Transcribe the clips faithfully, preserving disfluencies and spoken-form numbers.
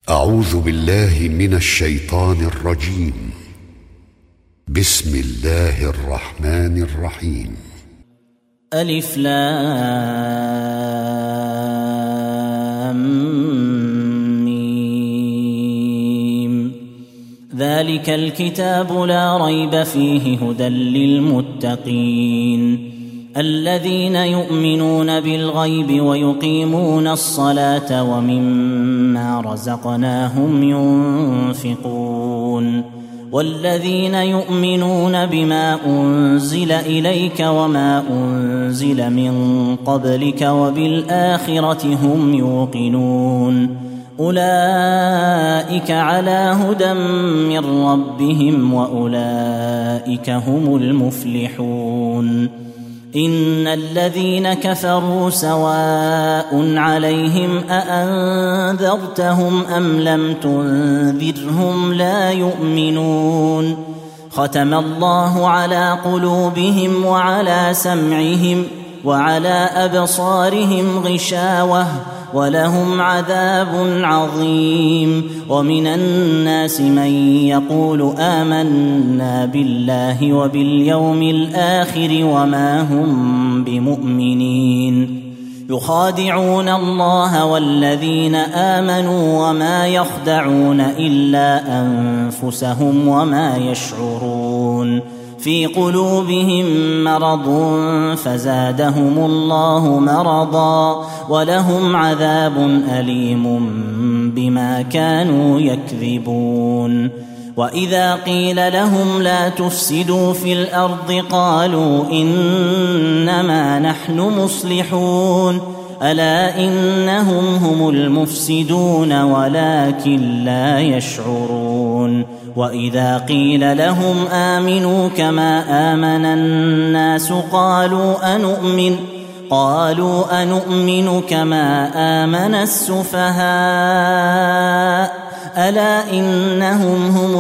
أعوذ بالله من الشيطان الرجيم. بسم الله الرحمن الرحيم. ألف لام ميم. ذلك الكتاب لا ريب فيه هدى للمتقين الذين يؤمنون بالغيب ويقيمون الصلاة ومما رزقناهم ينفقون والذين يؤمنون بما أنزل إليك وما أنزل من قبلك وبالآخرة هم يوقنون أولئك على هدى من ربهم وأولئك هم المفلحون. إن الذين كفروا سواء عليهم أأنذرتهم أم لم تنذرهم لا يؤمنون. ختم الله على قلوبهم وعلى سمعهم وعلى أبصارهم غشاوة ولهم عذاب عظيم. ومن الناس من يقول آمنا بالله وباليوم الآخر وما هم بمؤمنين يخادعون الله والذين آمنوا وما يخدعون إلا أنفسهم وما يشعرون. في قلوبهم مرض فزادهم الله مرضا ولهم عذاب أليم بما كانوا يكذبون. وإذا قيل لهم لا تفسدوا في الأرض قالوا إنما نحن مصلحون ألا إنهم هم المفسدون ولكن لا يشعرون. وإذا قيل لهم آمنوا كما آمن الناس قالوا أنؤمن قالوا أنؤمن كما آمن السفهاء ألا إنهم هم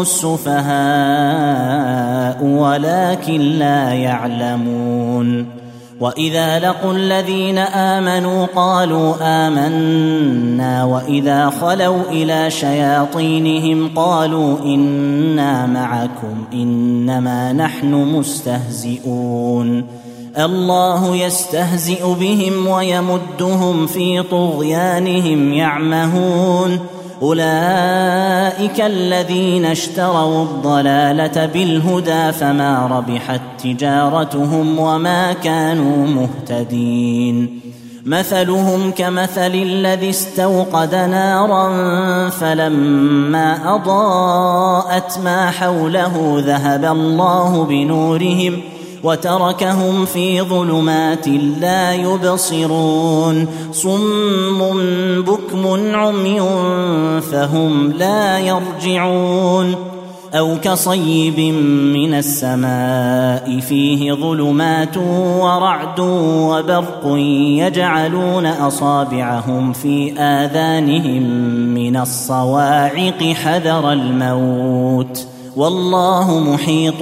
السفهاء ولكن لا يعلمون. وإذا لقوا الذين آمنوا قالوا آمنا وإذا خلوا إلى شياطينهم قالوا إنا معكم إنما نحن مستهزئون. الله يستهزئ بهم ويمدهم في طغيانهم يعمهون. أولئك الذين اشتروا الضلالة بالهدى فما ربحت تجارتهم وما كانوا مهتدين. مثلهم كمثل الذي استوقد نارا فلما أضاءت ما حوله ذهب الله بنورهم وتركهم في ظلمات لا يبصرون. صم بكم عمي فهم لا يرجعون. أو كصيب من السماء فيه ظلمات ورعد وبرق يجعلون أصابعهم في آذانهم من الصواعق حذر الموت والله محيط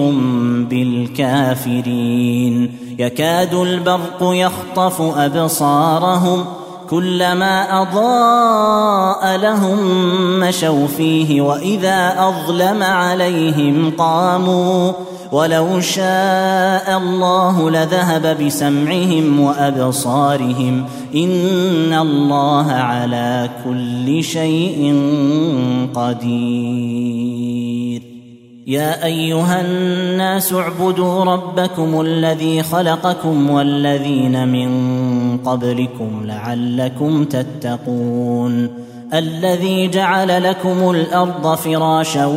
بالكافرين. يكاد البرق يخطف أبصارهم كلما أضاء لهم مشوا فيه وإذا أظلم عليهم قاموا ولو شاء الله لذهب بسمعهم وأبصارهم إن الله على كل شيء قدير. يا أيها الناس اعبدوا ربكم الذي خلقكم والذين من قبلكم لعلكم تتقون. الذي جعل لكم الأرض فراشا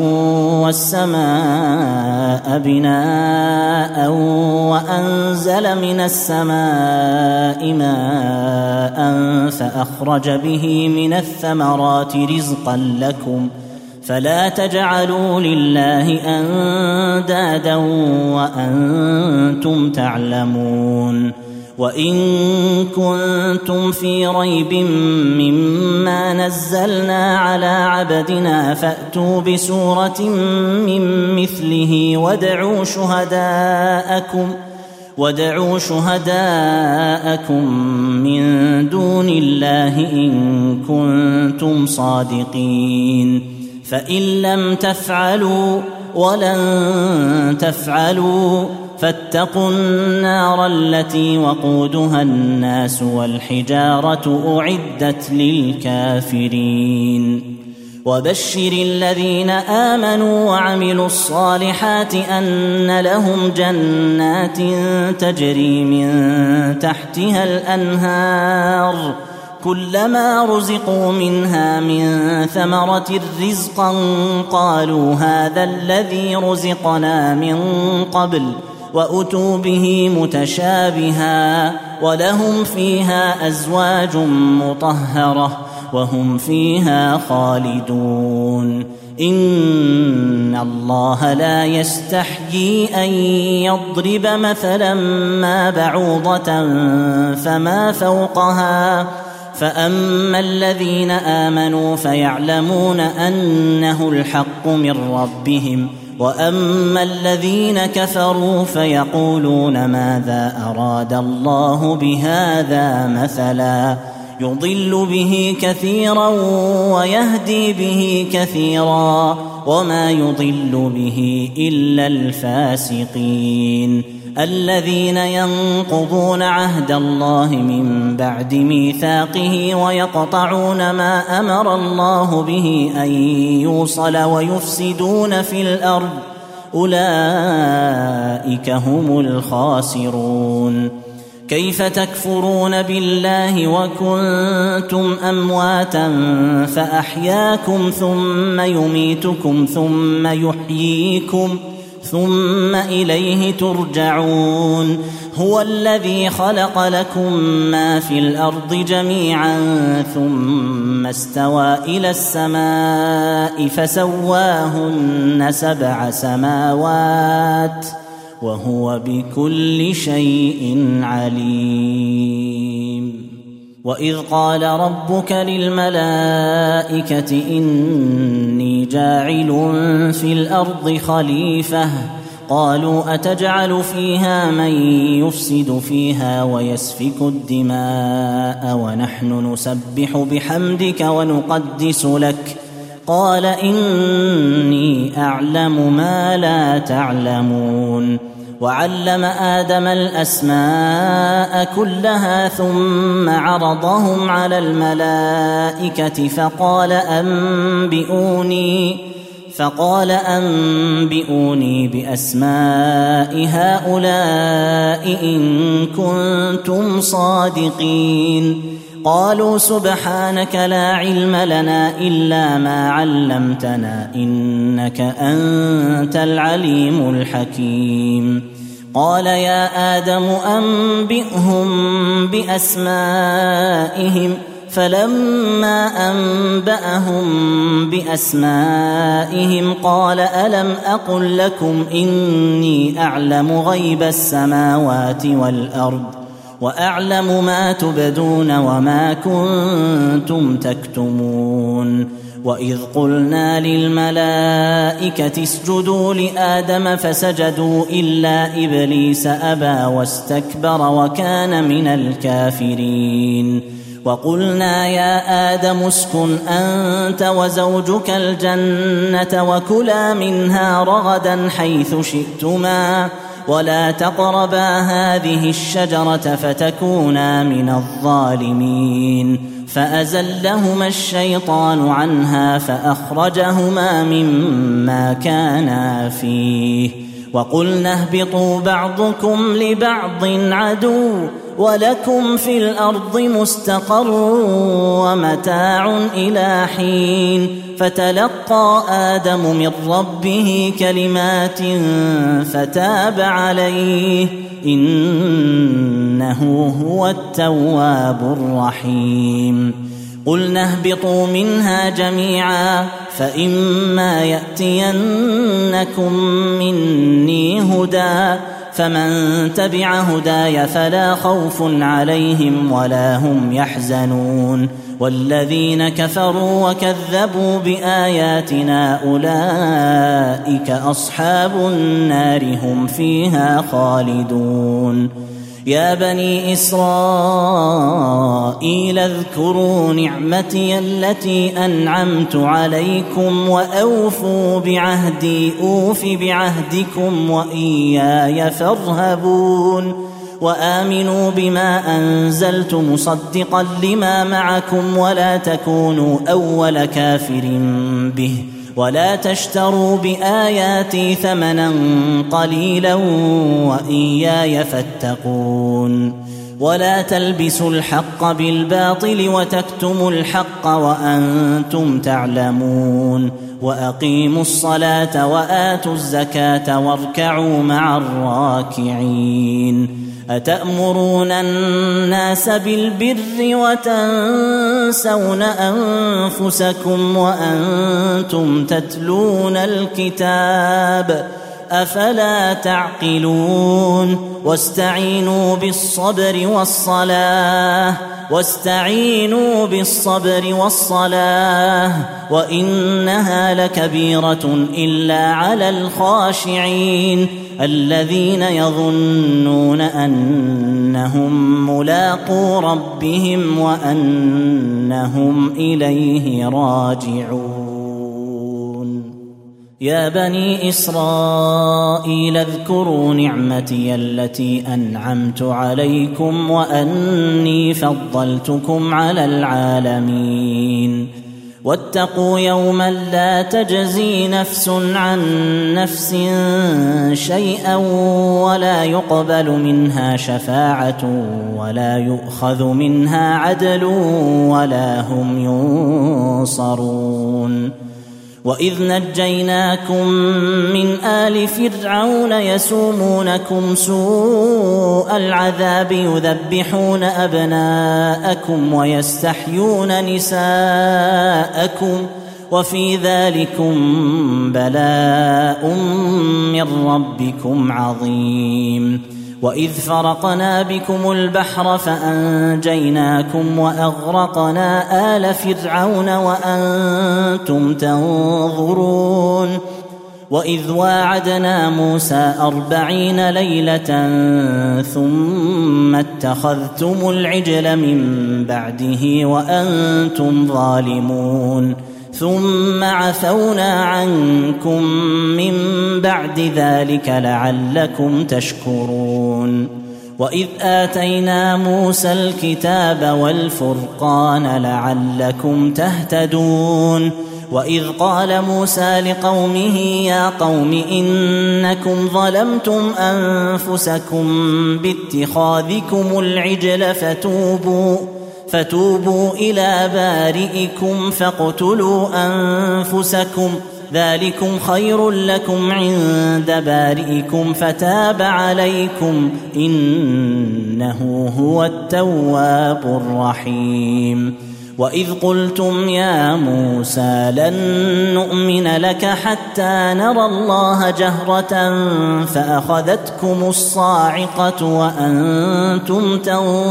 والسماء بناء وأنزل من السماء ماء فأخرج به من الثمرات رزقا لكم فلا تجعلوا لله أندادا وأنتم تعلمون. وإن كنتم في ريب مما نزلنا على عبدنا فأتوا بسورة من مثله وادعوا شهداءكم وادعوا شهداءكم من دون الله إن كنتم صادقين فإن لم تفعلوا ولن تفعلوا فاتقوا النار التي وقودها الناس والحجارة أعدت للكافرين وبشر الذين آمنوا وعملوا الصالحات أن لهم جنات تجري من تحتها الأنهار كلما رزقوا منها من ثمرة رزقا قالوا هذا الذي رزقنا من قبل وأتوا به متشابها ولهم فيها أزواج مطهرة وهم فيها خالدون إن الله لا يستحيي أن يضرب مثلا ما بعوضة فما فوقها فأما الذين آمنوا فيعلمون أنه الحق من ربهم وأما الذين كفروا فيقولون ماذا أراد الله بهذا مثلا يضل به كثيرا ويهدي به كثيرا وما يضل به إلا الفاسقين الذين ينقضون عهد الله من بعد ميثاقه ويقطعون ما أمر الله به أن يوصل ويفسدون في الأرض أولئك هم الخاسرون كيف تكفرون بالله وكنتم أمواتا فأحياكم ثم يميتكم ثم يحييكم ثم إليه ترجعون هو الذي خلق لكم ما في الأرض جميعا ثم استوى إلى السماء فسواهن سبع سماوات وهو بكل شيء عليم وإذ قال ربك للملائكة إني جاعل في الأرض خليفة قالوا أتجعل فيها من يفسد فيها ويسفك الدماء ونحن نسبح بحمدك ونقدس لك قال إني أعلم ما لا تعلمون وعلم آدم الأسماء كلها ثم عرضهم على الملائكة فقال أنبئوني فقال أنبئوني بأسماء هؤلاء إن كنتم صادقين قالوا سبحانك لا علم لنا إلا ما علمتنا إنك أنت العليم الحكيم قال يا آدم أنبئهم بأسمائهم فلما أنبأهم بأسمائهم قال ألم أقل لكم إني أعلم غيب السماوات والأرض وأعلم ما تبدون وما كنتم تكتمون وإذ قلنا للملائكة اسجدوا لآدم فسجدوا إلا إبليس أبى واستكبر وكان من الكافرين وقلنا يا آدم اسكن أنت وزوجك الجنة وكلا منها رغدا حيث شئتما ولا تقربا هذه الشجرة فتكونا من الظالمين فأزلهما الشيطان عنها فأخرجهما مما كانا فيه وقلنا اهبطوا بعضكم لبعض عدو ولكم في الأرض مستقر ومتاع إلى حين فتلقى آدم من ربه كلمات فتاب عليه إنه هو التواب الرحيم قلنا اهبطوا منها جميعا فإما يأتينكم مني هدى فمن تبع هداي فلا خوف عليهم ولا هم يحزنون والذين كفروا وكذبوا بآياتنا أولئك أصحاب النار هم فيها خالدون. يا بني إسرائيل اذكروا نعمتي التي أنعمت عليكم وأوفوا بعهدي أوف بعهدكم وإياي فارهبون. وآمنوا بما أنزلت مصدقا لما معكم ولا تكونوا أول كافر به ولا تشتروا بآياتي ثمنا قليلا وإياي فاتقون. ولا تلبسوا الحق بالباطل وتكتموا الحق وأنتم تعلمون. وأقيموا الصلاة وآتوا الزكاة واركعوا مع الراكعين. أتأمرون الناس بالبر وتنسون أنفسكم وأنتم تتلون الكتاب أفلا تعقلون. واستعينوا بالصبر والصلاة واستعينوا بالصبر والصلاة وإنها لكبيرة إلا على الخاشعين الذين يظنون أنهم ملاقو ربهم وأنهم إليه راجعون. يا بني إسرائيل اذكروا نعمتي التي أنعمت عليكم وأني فضلتكم على العالمين. واتقوا يوما لا تجزي نفس عن نفس شيئا ولا يقبل منها شفاعة ولا يؤخذ منها عدل ولا هم ينصرون. وإذ نجيناكم من آل فرعون يسومونكم سوء العذاب يذبحون أبناءكم ويستحيون نساءكم وفي ذلكم بلاء من ربكم عظيم. وإذ فرقنا بكم البحر فأنجيناكم وأغرقنا آل فرعون وأنتم تنظرون. وإذ واعدنا موسى أربعين ليلة ثم اتخذتم العجل من بعده وأنتم ظالمون ثم عفونا عنكم من بعد ذلك لعلكم تشكرون. وإذ آتينا موسى الكتاب والفرقان لعلكم تهتدون. وإذ قال موسى لقومه يا قوم إنكم ظلمتم أنفسكم باتخاذكم العجل فتوبوا فتوبوا إلى بارئكم فاقتلوا أنفسكم ذلكم خير لكم عند بارئكم فتاب عليكم إنه هو التواب الرحيم. وإذ قلتم يا موسى لن نؤمن لك حتى نرى الله جهرة فأخذتكم الصاعقة وأنتم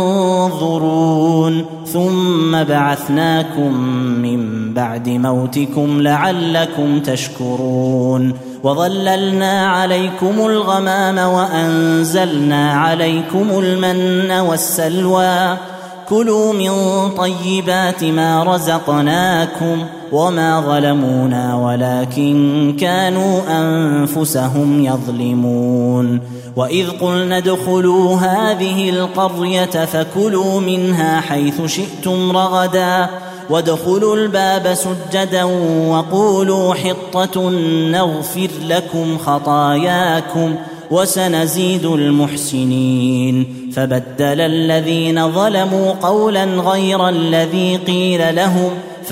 تنظرون ثم بعثناكم من بعد موتكم لعلكم تشكرون. وظللنا عليكم الغمام وأنزلنا عليكم المن والسلوى كلوا من طيبات ما رزقناكم وما ظلمونا ولكن كانوا أنفسهم يظلمون. وإذ قلنا ادخلوا هذه القرية فكلوا منها حيث شئتم رغدا وادخلوا الباب سجدا وقولوا حطة نغفر لكم خطاياكم وسنزيد المحسنين. فبدل الذين ظلموا قولا غير الذي قيل لهم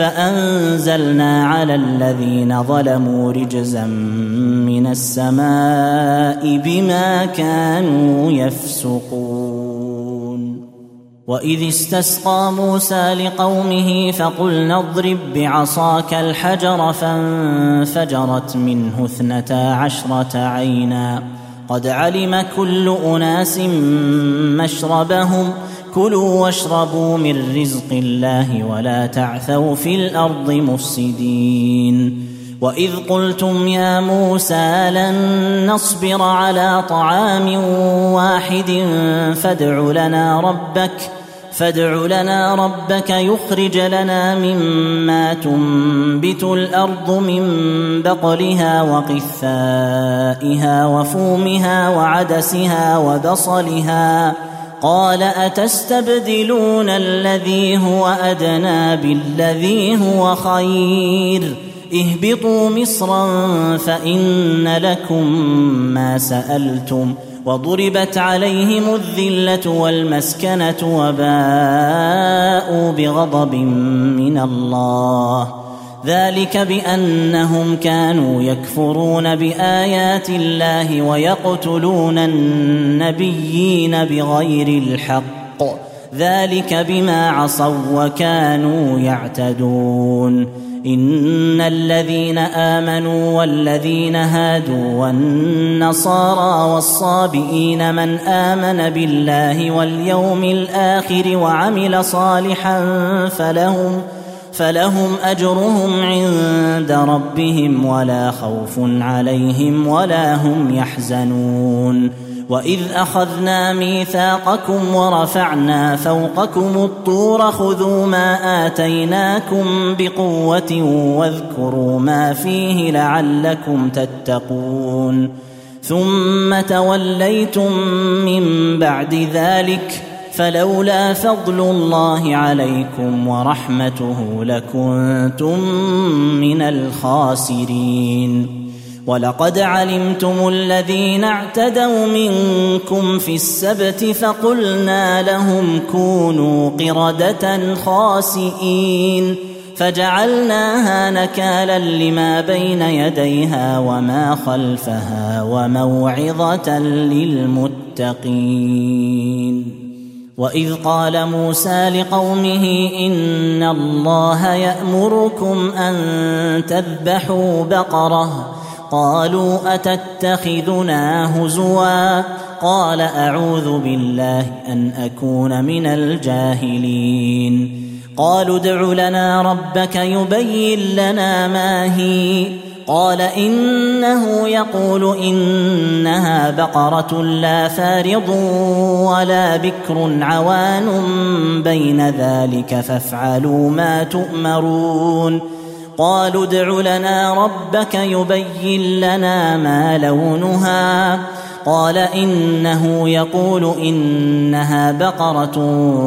فأنزلنا على الذين ظلموا رجزا من السماء بما كانوا يفسقون. وإذ استسقى موسى لقومه فقلنا اضرب بعصاك الحجر فانفجرت منه اثنتا عشرة عينا قد علم كل أناس مشربهم كلوا واشربوا من رزق الله ولا تعثوا في الأرض مفسدين وإذ قلتم يا موسى لن نصبر على طعام واحد فادع لنا ربك فادع لنا ربك يخرج لنا مما تنبت الأرض من بقلها وقثائها وفومها وعدسها وبصلها قال أتستبدلون الذي هو أدنى بالذي هو خير اهبطوا مصرا فإن لكم ما سألتم وضربت عليهم الذلة والمسكنة وباءوا بغضب من الله ذلك بأنهم كانوا يكفرون بآيات الله ويقتلون النبيين بغير الحق ذلك بما عصوا وكانوا يعتدون إن الذين آمنوا والذين هادوا والنصارى والصابئين من آمن بالله واليوم الآخر وعمل صالحا فلهم فلهم أجرهم عند ربهم ولا خوف عليهم ولا هم يحزنون وإذ أخذنا ميثاقكم ورفعنا فوقكم الطور خذوا ما آتيناكم بقوة واذكروا ما فيه لعلكم تتقون ثم توليتم من بعد ذلك فلولا فضل الله عليكم ورحمته لكنتم من الخاسرين ولقد علمتم الذين اعتدوا منكم في السبت فقلنا لهم كونوا قردة خاسئين فجعلناها نكالا لما بين يديها وما خلفها وموعظة للمتقين وإذ قال موسى لقومه إن الله يأمركم أن تذبحوا بقرة قالوا أتتخذنا هزوا قال أعوذ بالله أن أكون من الجاهلين قالوا ادع لنا ربك يبين لنا ما هي قال إنه يقول إنها بقرة لا فارض ولا بكر عوان بين ذلك فافعلوا ما تؤمرون قالوا ادع لنا ربك يبين لنا ما لونها قال إنه يقول إنها بقرة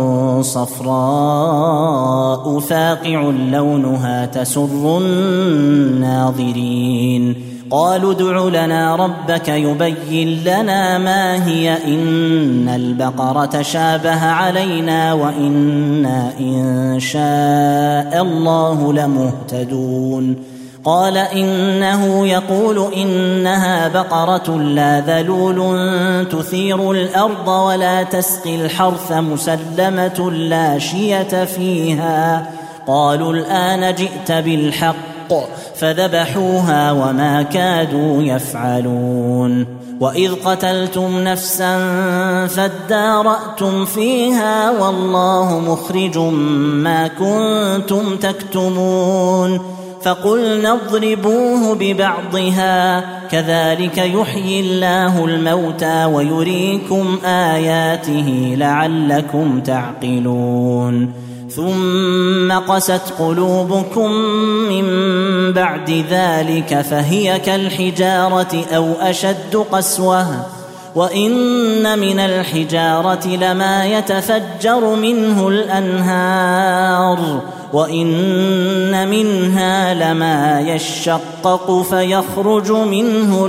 صفراء فاقع لونها تسر الناظرين قالوا ادع لنا ربك يبين لنا ما هي إن البقرة شابه علينا وإنا إن شاء الله لمهتدون قال إنه يقول إنها بقرة لا ذلول تثير الأرض ولا تسقي الحرث مسلمة لا شية فيها قالوا الآن جئت بالحق فذبحوها وما كادوا يفعلون وإذ قتلتم نفسا فادارأتم فيها والله مخرج ما كنتم تكتمون فقلنا اضربوه ببعضها كذلك يحيي الله الموتى ويريكم آياته لعلكم تعقلون ثم قست قلوبكم من بعد ذلك فهي كالحجارة أو أشد قسوة وإن من الحجارة لما يتفجر منه الأنهار وإن منها لما يشقق فيخرج منه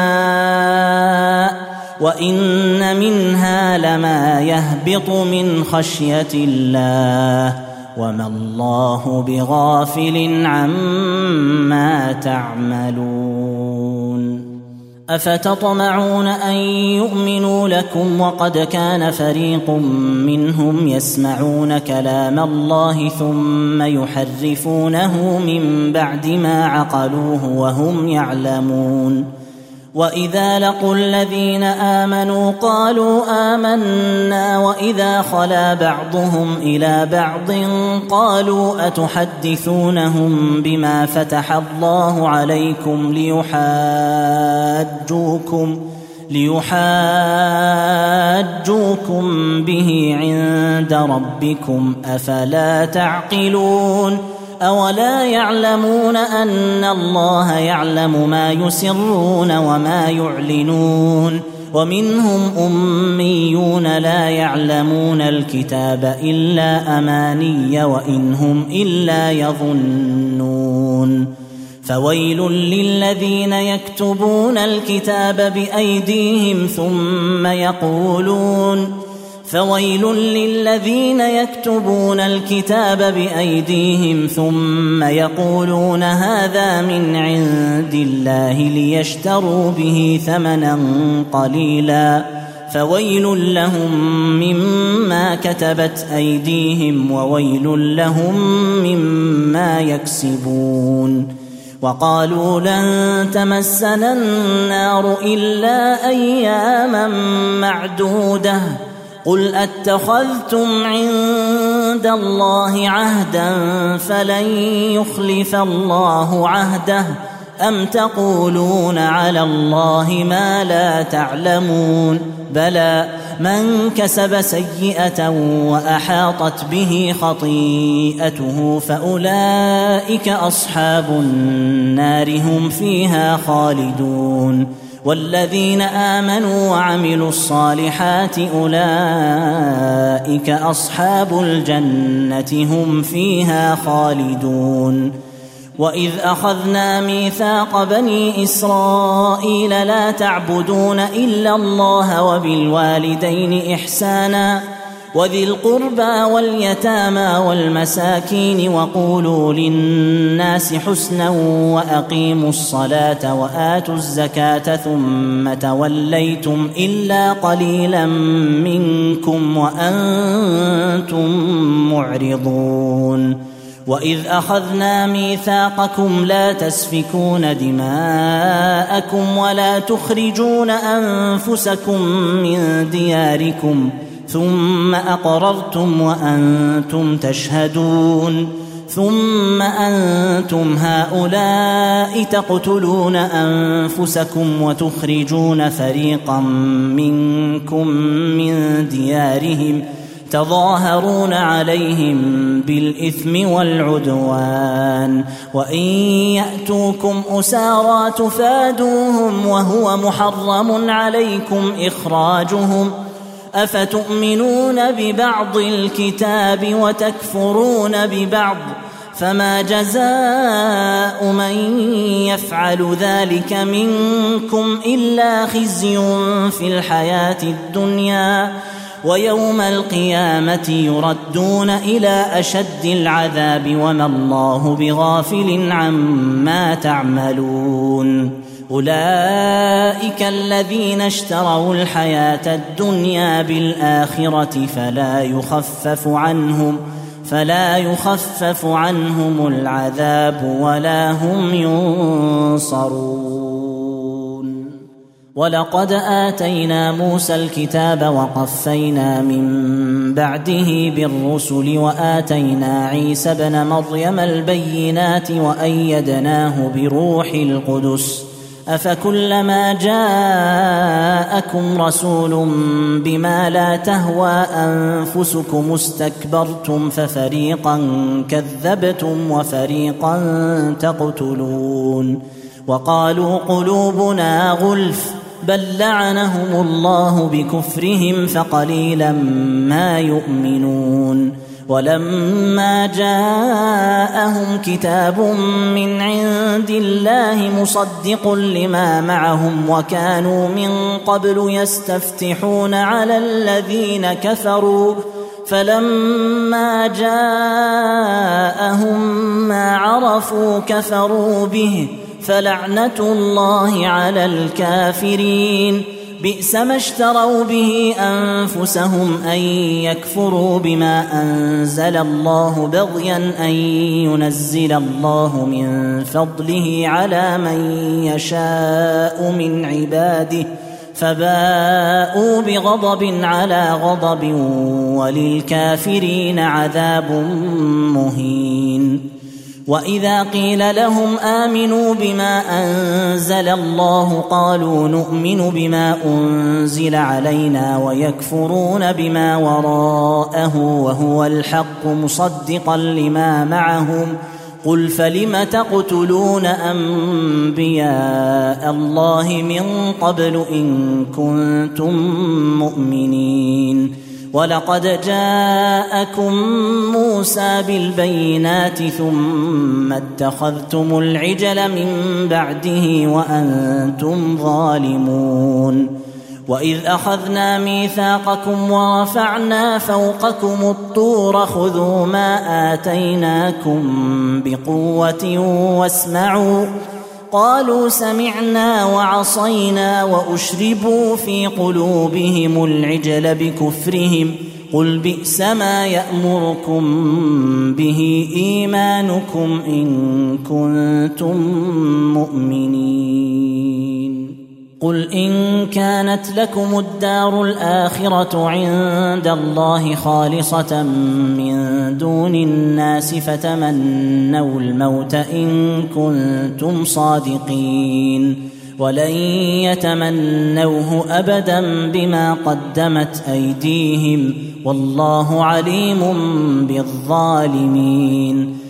الماء وإن منها لما يهبط من خشية الله وما الله بغافل عما تعملون أفتطمعون أن يؤمنوا لكم وقد كان فريق منهم يسمعون كلام الله ثم يحرفونه من بعد ما عقلوه وهم يعلمون وإذا لقوا الذين آمنوا قالوا آمنا وإذا خلا بعضهم إلى بعض قالوا أتحدثونهم بما فتح الله عليكم ليحاجوكم ليحاجوكم به عند ربكم أفلا تعقلون أولا يعلمون أن الله يعلم ما يسرون وما يعلنون ومنهم أميون لا يعلمون الكتاب إلا أماني وإن هم إلا يظنون فويل للذين يكتبون الكتاب بأيديهم ثم يقولون فويل للذين يكتبون الكتاب بأيديهم ثم يقولون هذا من عند الله ليشتروا به ثمنا قليلا فويل لهم مما كتبت أيديهم وويل لهم مما يكسبون وقالوا لن تمسنا النار إلا أياما معدودة قل أتخذتم عند الله عهدا فلن يخلف الله عهده أم تقولون على الله ما لا تعلمون بلى من كسب سيئة وأحاطت به خطيئته فأولئك أصحاب النار هم فيها خالدون والذين آمنوا وعملوا الصالحات أولئك أصحاب الجنة هم فيها خالدون وإذ أخذنا ميثاق بني إسرائيل لا تعبدون إلا الله وبالوالدين إحسانا وذي القربى واليتامى والمساكين وقولوا للناس حسنا وأقيموا الصلاة وآتوا الزكاة ثم توليتم إلا قليلا منكم وأنتم معرضون وإذ أخذنا ميثاقكم لا تسفكون دماءكم ولا تخرجون أنفسكم من دياركم ثم أقررتم وأنتم تشهدون ثم أنتم هؤلاء تقتلون أنفسكم وتخرجون فريقا منكم من ديارهم تظاهرون عليهم بالإثم والعدوان وإن يأتوكم أسارى تفادوهم وهو محرم عليكم إخراجهم أفتؤمنون ببعض الكتاب وتكفرون ببعض فما جزاء من يفعل ذلك منكم إلا خزي في الحياة الدنيا ويوم القيامة يردون إلى أشد العذاب وما الله بغافل عما تعملون أولئك الذين اشتروا الحياة الدنيا بالآخرة فلا يخفف عنهم فلا يخفف عنهم العذاب ولا هم ينصرون ولقد آتينا موسى الكتاب وقفينا من بعده بالرسل وآتينا عيسى ابن مريم البينات وأيدناه بروح القدس أفكلما جاءكم رسول بما لا تهوى أنفسكم استكبرتم ففريقا كذبتم وفريقا تقتلون وقالوا قلوبنا غلف بل لعنهم الله بكفرهم فقليلا ما يؤمنون ولما جاءهم كتاب من عند الله مصدق لما معهم وكانوا من قبل يستفتحون على الذين كفروا فلما جاءهم ما عرفوا كفروا به فلعنة الله على الكافرين بئس ما اشتروا به أنفسهم أن يكفروا بما أنزل الله بغيا أن ينزل الله من فضله على من يشاء من عباده فباءوا بغضب على غضب وللكافرين عذاب مهين. وإذا قيل لهم آمنوا بما أنزل الله قالوا نؤمن بما أنزل علينا ويكفرون بما وراءه وهو الحق مصدقا لما معهم قل فلم تقتلون أنبياء الله من قبل إن كنتم مؤمنين ولقد جاءكم موسى بالبينات ثم اتخذتم العجل من بعده وأنتم ظالمون. وإذ أخذنا ميثاقكم ورفعنا فوقكم الطور خذوا ما آتيناكم بقوة واسمعوا قالوا سمعنا وعصينا وأشربوا في قلوبهم العجل بكفرهم قل بئس ما يأمركم به إيمانكم إن كنتم مؤمنين. قل إن كانت لكم الدار الآخرة عند الله خالصة من دون الناس فتمنوا الموت إن كنتم صادقين ولن يتمنوه أبدا بما قدمت أيديهم والله عليم بالظالمين.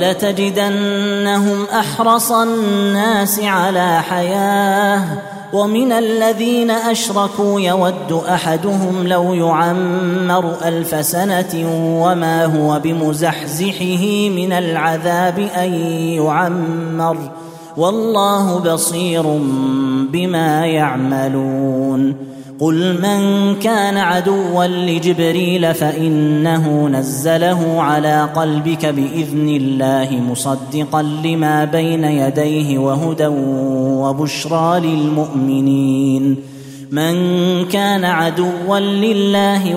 ولتجدنهم أحرص الناس على حياة ومن الذين أشركوا يود أحدهم لو يعمر ألف سنة وما هو بمزحزحه من العذاب أن يعمر والله بصير بما يعملون. قل من كان عدوا لجبريل فإنه نزله على قلبك بإذن الله مصدقا لما بين يديه وهدى وبشرى للمؤمنين. من كان عدوا لله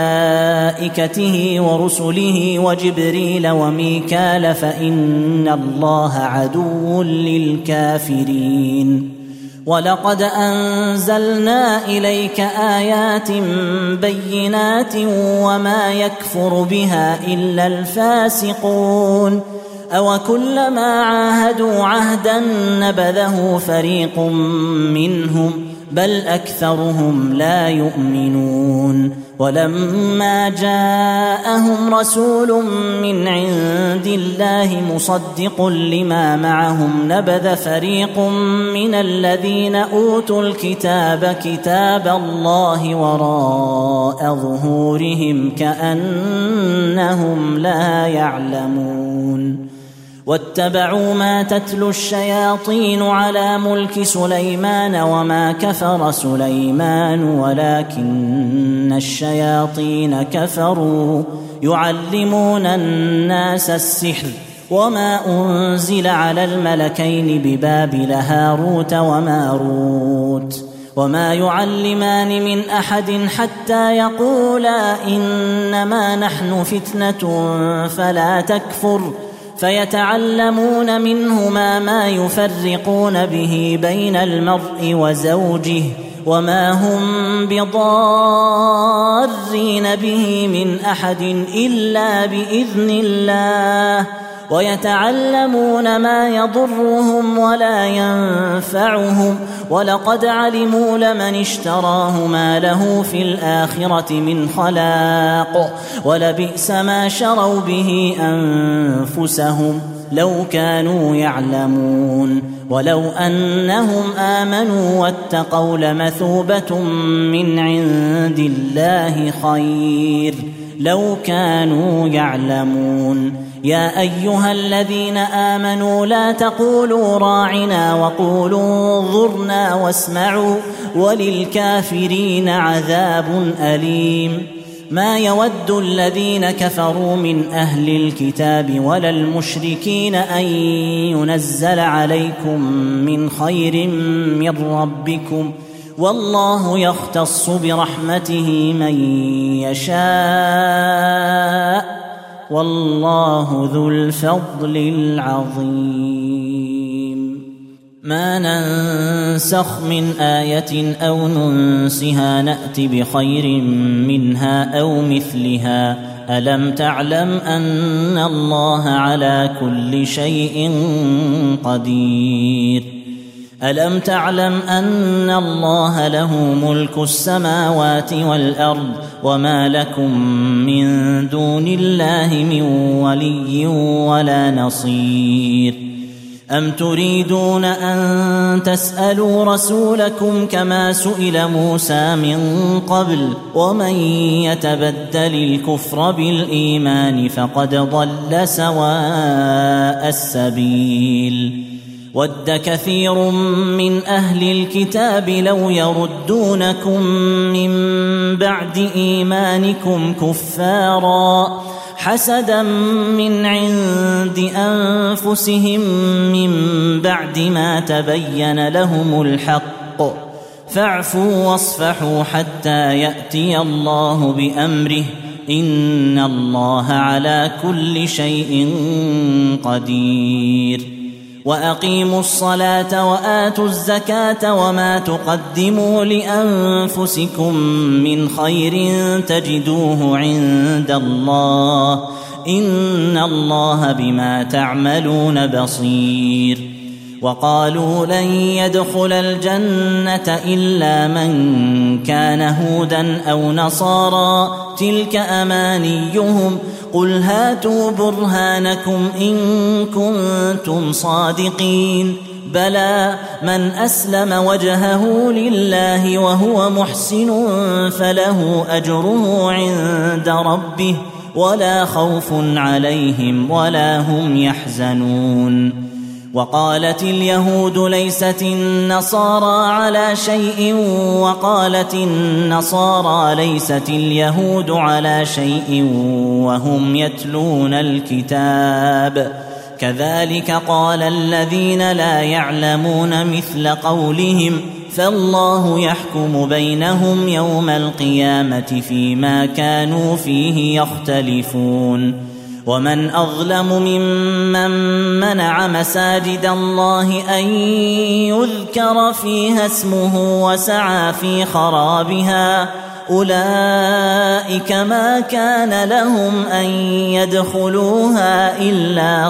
وملائكته ورسله وجبريل وميكال فإن الله عدو للكافرين. ولقد أنزلنا إليك آيات بينات وما يكفر بها إلا الفاسقون أوكلما عاهدوا عهدا نبذه فريق منهم بل أكثرهم لا يؤمنون. ولما جاءهم رسول من عند الله مصدق لما معهم نبذ فريق من الذين أوتوا الكتاب كتاب الله وراء ظهورهم كأنهم لا يعلمون. واتبعوا ما تتلو الشياطين على ملك سليمان وما كفر سليمان ولكن الشياطين كفروا يعلمون الناس السحر وما أنزل على الملكين ببابل هاروت وماروت وما يعلمان من أحد حتى يقولا إنما نحن فتنة فلا تكفر فيتعلمون منهما ما يفرقون به بين المرء وزوجه وما هم بضارين به من أحد إلا بإذن الله ويتعلمون ما يضرهم ولا ينفعهم ولقد علموا لمن اشتراه ما له في الآخرة من خلاق ولبئس ما شروا به أنفسهم لو كانوا يعلمون. ولو أنهم آمنوا واتقوا لمثوبة من عند الله خير لو كانوا يعلمون. يا أيها الذين آمنوا لا تقولوا راعنا وقولوا انظرنا واسمعوا وللكافرين عذاب أليم. ما يود الذين كفروا من أهل الكتاب ولا المشركين أن ينزل عليكم من خير من ربكم والله يختص برحمته من يشاء والله ذو الفضل العظيم. ما ننسخ من آية أو ننسها نأت بخير منها أو مثلها. ألم تعلم أن الله على كل شيء قدير. ألم تعلم أن الله له ملك السماوات والأرض وما لكم من دون الله من ولي ولا نصير. أم تريدون أن تسألوا رسولكم كما سئل موسى من قبل ومن يتبدل الكفر بالإيمان فقد ضل سواء السبيل. ود كثير من أهل الكتاب لو يردونكم من بعد إيمانكم كفارا حسدا من عند أنفسهم من بعد ما تبين لهم الحق فاعفوا واصفحوا حتى يأتي الله بأمره إن الله على كل شيء قدير. وأقيموا الصلاة وآتوا الزكاة وما تقدموا لأنفسكم من خير تجدوه عند الله إن الله بما تعملون بصير. وقالوا لن يدخل الجنة إلا من كان هودا أو نصارى تلك أمانيهم قل هاتوا برهانكم إن كنتم صادقين بلى من أسلم وجهه لله وهو محسن فله أجره عند ربه ولا خوف عليهم ولا هم يحزنون. وقالت اليهود ليست النصارى على شيء وقالت النصارى ليست اليهود على شيء وهم يتلون الكتاب كذلك قال الذين لا يعلمون مثل قولهم فالله يحكم بينهم يوم القيامة فيما كانوا فيه يختلفون. ومن أظلم ممن منع مساجد الله أن يذكر فيها اسمه وسعى في خرابها أولئك ما كان لهم أن يدخلوها إلا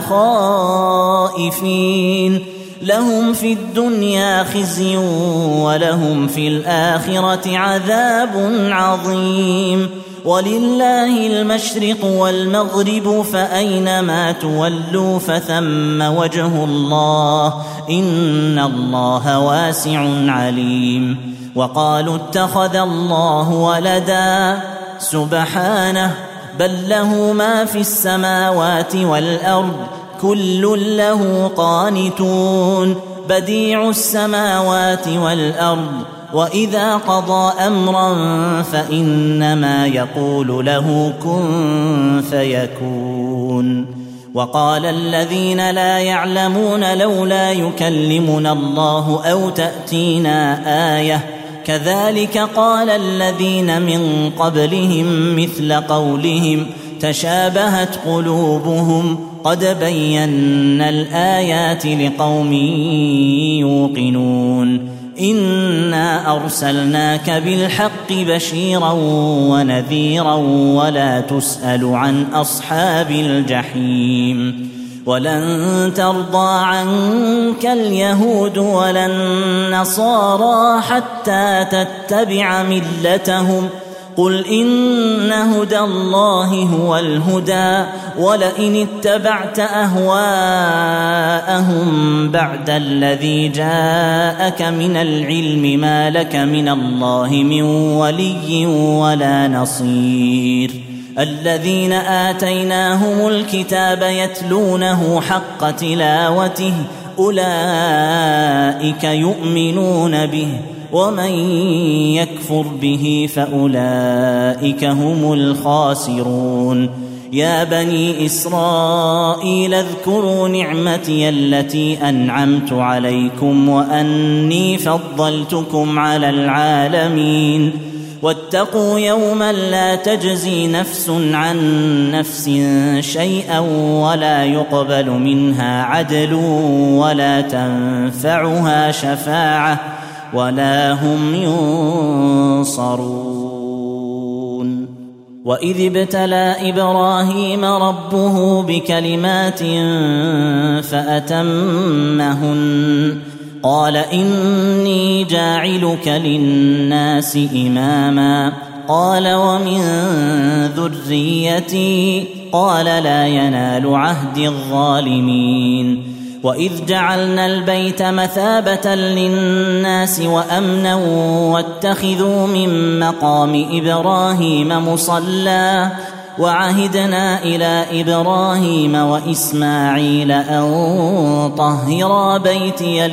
خائفين لهم في الدنيا خزي ولهم في الآخرة عذاب عظيم. ولله المشرق والمغرب فأينما تولوا فثم وجه الله إن الله واسع عليم. وقالوا اتخذ الله ولدا سبحانه بل له ما في السماوات والأرض كل له قانتون بديع السماوات والأرض وإذا قضى أمرا فإنما يقول له كن فيكون. وقال الذين لا يعلمون لولا يكلمنا الله أو تأتينا آية كذلك قال الذين من قبلهم مثل قولهم تشابهت قلوبهم قد بينا الآيات لقوم يوقنون. إنا أرسلناك بالحق بشيرا ونذيرا ولا تسأل عن أصحاب الجحيم. ولن ترضى عنك اليهود ولا النصارى حتى تتبع ملتهم قل إن هدى الله هو الهدى ولئن اتبعت أهواءهم بعد الذي جاءك من العلم ما لك من الله من ولي ولا نصير. الذين آتيناهم الكتاب يتلونه حق تلاوته أولئك يؤمنون به ومن يكفر به فأولئك هم الخاسرون. يا بني إسرائيل اذكروا نعمتي التي أنعمت عليكم وأني فضلتكم على العالمين واتقوا يوما لا تجزي نفس عن نفس شيئا ولا يقبل منها عدل ولا تنفعها شفاعة ولا هم ينصرون. وإذ ابتلى إبراهيم ربه بكلمات فأتمهن قال إني جاعلك للناس إماما قال ومن ذريتي قال لا ينال عهد الظالمين. وإذ جعلنا البيت مثابة للناس وأمنا واتخذوا من مقام إبراهيم مصلى وعهدنا إلى إبراهيم وإسماعيل أن طهرا بيتي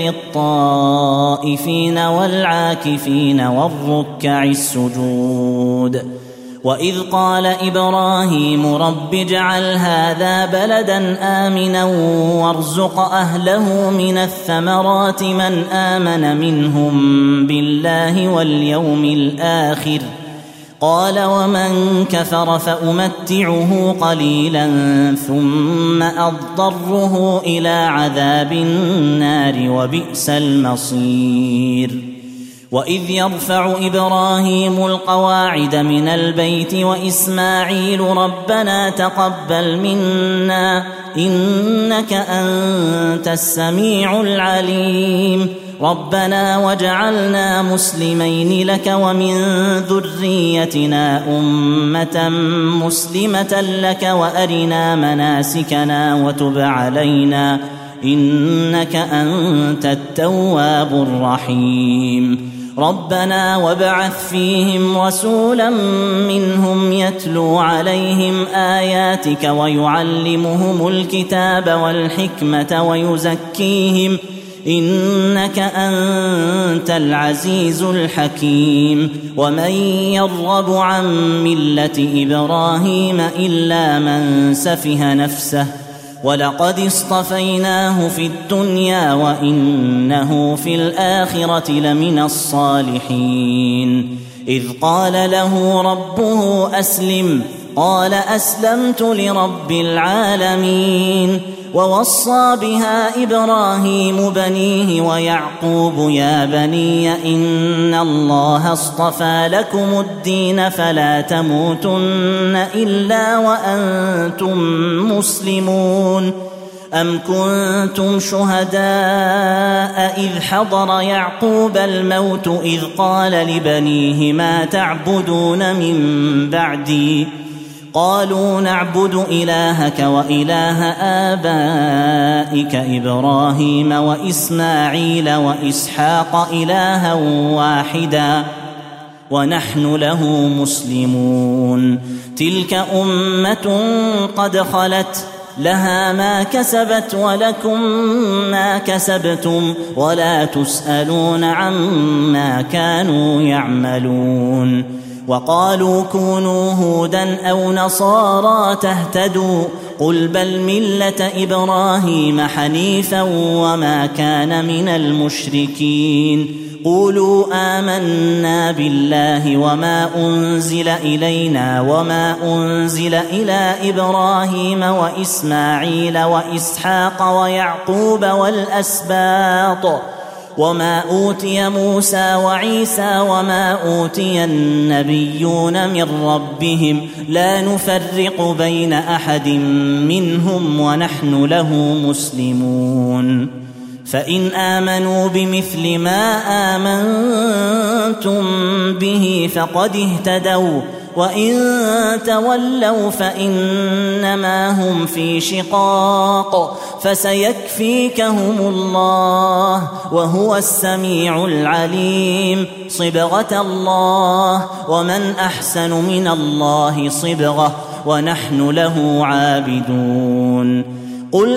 للطائفين والعاكفين والركع السجود. وإذ قال إبراهيم رب اجعل هذا بلدا آمنا وارزق أهله من الثمرات من آمن منهم بالله واليوم الآخر قال ومن كفر فأمتعه قليلا ثم أضطره إلى عذاب النار وبئس المصير. وإذ يرفع إبراهيم القواعد من البيت وإسماعيل ربنا تقبل منا إنك أنت السميع العليم ربنا واجعلنا مسلمين لك ومن ذريتنا أمة مسلمة لك وأرنا مناسكنا وتب علينا إنك أنت التواب الرحيم. ربنا وابعث فيهم رسولا منهم يتلو عليهم آياتك ويعلمهم الكتاب والحكمة ويزكيهم إنك أنت العزيز الحكيم. ومن يرغب عن ملة إبراهيم إلا من سفه نفسه ولقد اصطفيناه في الدنيا وإنه في الآخرة لمن الصالحين. إذ قال له ربه أسلم قال أسلمت لرب العالمين. ووصى بها إبراهيم بنيه ويعقوب يا بني إن الله اصطفى لكم الدين فلا تموتن إلا وأنتم مسلمون. أم كنتم شهداء إذ حضر يعقوب الموت إذ قال لبنيه ما تعبدون من بعدي قالوا نعبد إلهك وإله آبائك إبراهيم وإسماعيل وإسحاق إلها واحدا ونحن له مسلمون. تلك أمة قد خلت لها ما كسبت ولكم ما كسبتم ولا تسألون عما كانوا يعملون. وقالوا كونوا هودا أو نصارى تهتدوا قل بل ملة إبراهيم حنيفا وما كان من المشركين. قولوا آمنا بالله وما أنزل إلينا وما أنزل إلى إبراهيم وإسماعيل وإسحاق ويعقوب والأسباط وما أوتي موسى وعيسى وما أوتي النبيون من ربهم لا نفرق بين أحد منهم ونحن له مسلمون. فإن آمنوا بمثل ما آمنتم به فقد اهتدوا وإن تولوا فإنما هم في شقاق فسيكفيكهم الله وهو السميع العليم. صبغة الله ومن أحسن من الله صبغة ونحن له عابدون. قل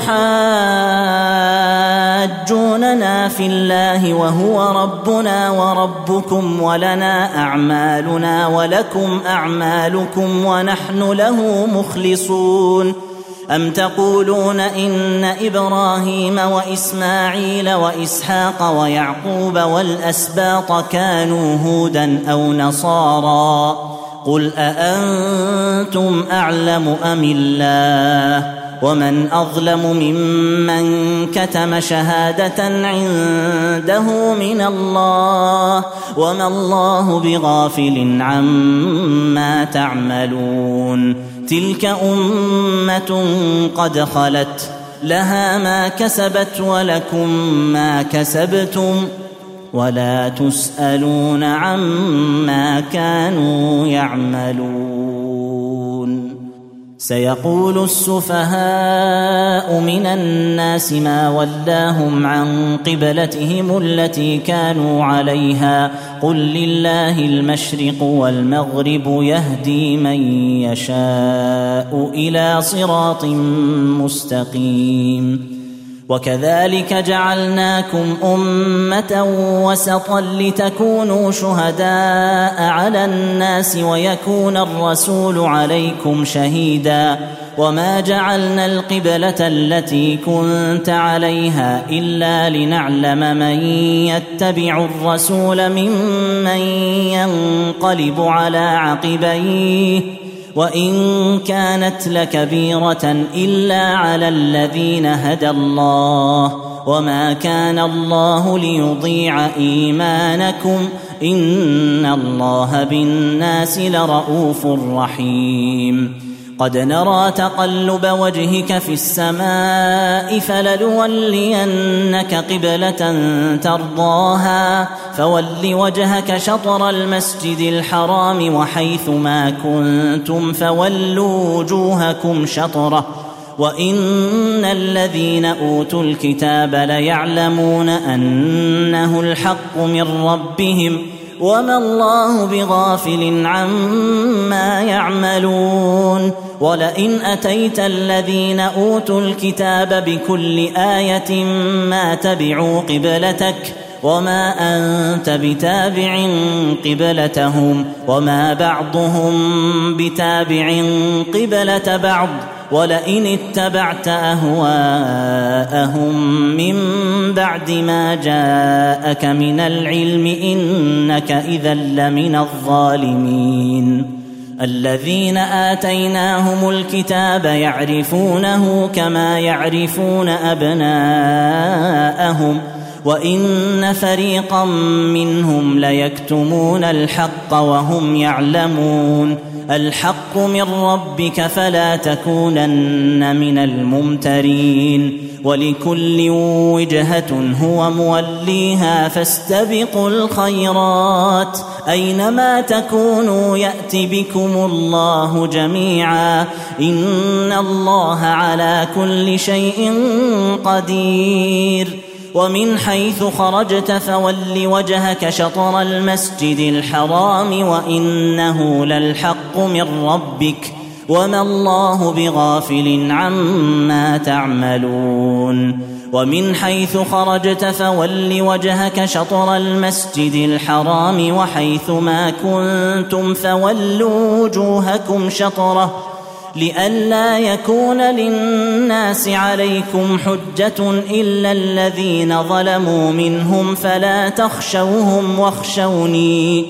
أتحاجوننا في الله وهو ربنا وربكم ولنا أعمالنا ولكم أعمالكم ونحن له مخلصون أم تقولون إن إبراهيم وإسماعيل وإسحاق ويعقوب والأسباط كانوا هودا أو نصارى قل أأنتم أعلم أم الله ومن أظلم ممن كتم شهادة عنده من الله وما الله بغافل عما تعملون تلك أمة قد خلت لها ما كسبت ولكم ما كسبتم ولا تسألون عما كانوا يعملون سيقول السفهاء من الناس ما ولاهم عن قبلتهم التي كانوا عليها قل لله المشرق والمغرب يهدي من يشاء إلى صراط مستقيم وكذلك جعلناكم أمة وسطا لتكونوا شهداء على الناس ويكون الرسول عليكم شهيدا وما جعلنا القبلة التي كنت عليها إلا لنعلم من يتبع الرسول ممن ينقلب على عقبيه وإن كانت لكبيرة إلا على الذين هدى الله وما كان الله ليضيع إيمانكم إن الله بالناس لرؤوف رحيم قد نرى تقلب وجهك في السماء فلنولينك قبلة ترضاها فول وجهك شطر المسجد الحرام وحيث ما كنتم فولوا وجوهكم شطره وإن الذين أوتوا الكتاب ليعلمون أنه الحق من ربهم وما الله بغافل عما يعملون ولئن أتيت الذين أوتوا الكتاب بكل آية ما تبعوا قبلتك وما أنت بتابع قبلتهم وما بعضهم بتابع قبلة بعض ولئن اتبعت أهواءهم من بعد ما جاءك من العلم إنك إذا لمن الظالمين الذين آتيناهم الكتاب يعرفونه كما يعرفون أبناءهم وإن فريقا منهم ليكتمون الحق وهم يعلمون الحق من ربك فلا تكونن من الممترين ولكل وجهة هو موليها فاستبقوا الخيرات أينما تكونوا يأت بكم الله جميعا إن الله على كل شيء قدير ومن حيث خرجت فول وجهك شطر المسجد الحرام وإنه للحق من ربك وما الله بغافل عما تعملون ومن حيث خرجت فول وجهك شطر المسجد الحرام وحيث ما كنتم فولوا وجوهكم شطره لئلا يكون للناس عليكم حجة إلا الذين ظلموا منهم فلا تخشوهم واخشوني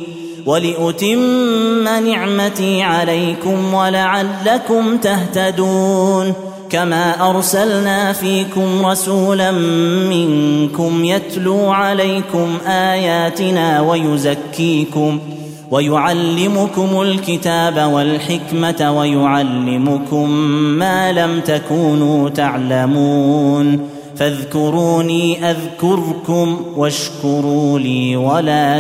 ولأتم نعمتي عليكم ولعلكم تهتدون كما أرسلنا فيكم رسولا منكم يتلو عليكم آياتنا ويزكيكم ويعلمكم الكتاب والحكمة ويعلمكم ما لم تكونوا تعلمون فاذكروني أذكركم واشكروا لي ولا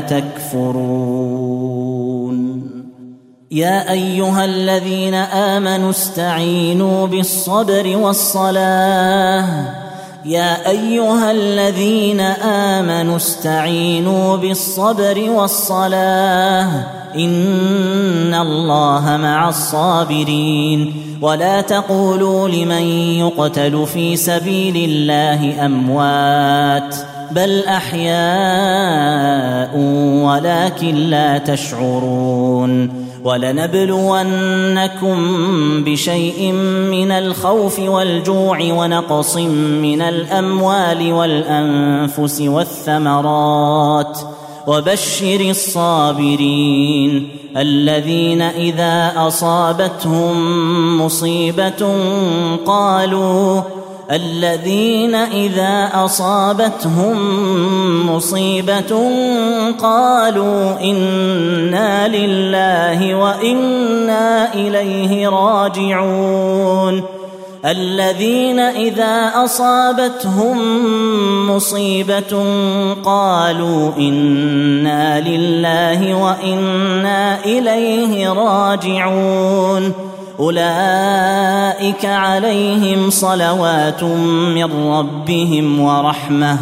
تكفرون يا أيها الذين آمنوا استعينوا بالصبر والصلاة يا أيها الذين آمنوا استعينوا بالصبر والصلاة إن الله مع الصابرين ولا تقولوا لمن يقتل في سبيل الله أموات بل أحياء ولكن لا تشعرون ولنبلونكم بشيء من الخوف والجوع ونقص من الأموال والأنفس والثمرات وبشر الصابرين الذين إذا أصابتهم مصيبة قالوا الذين إذا أصابتهم مصيبة قالوا إنا لله وإنا إليه راجعون الذين إذا أصابتهم مصيبة قالوا إنا لله وإنا إليه راجعون أولئك عليهم صلوات من ربهم ورحمة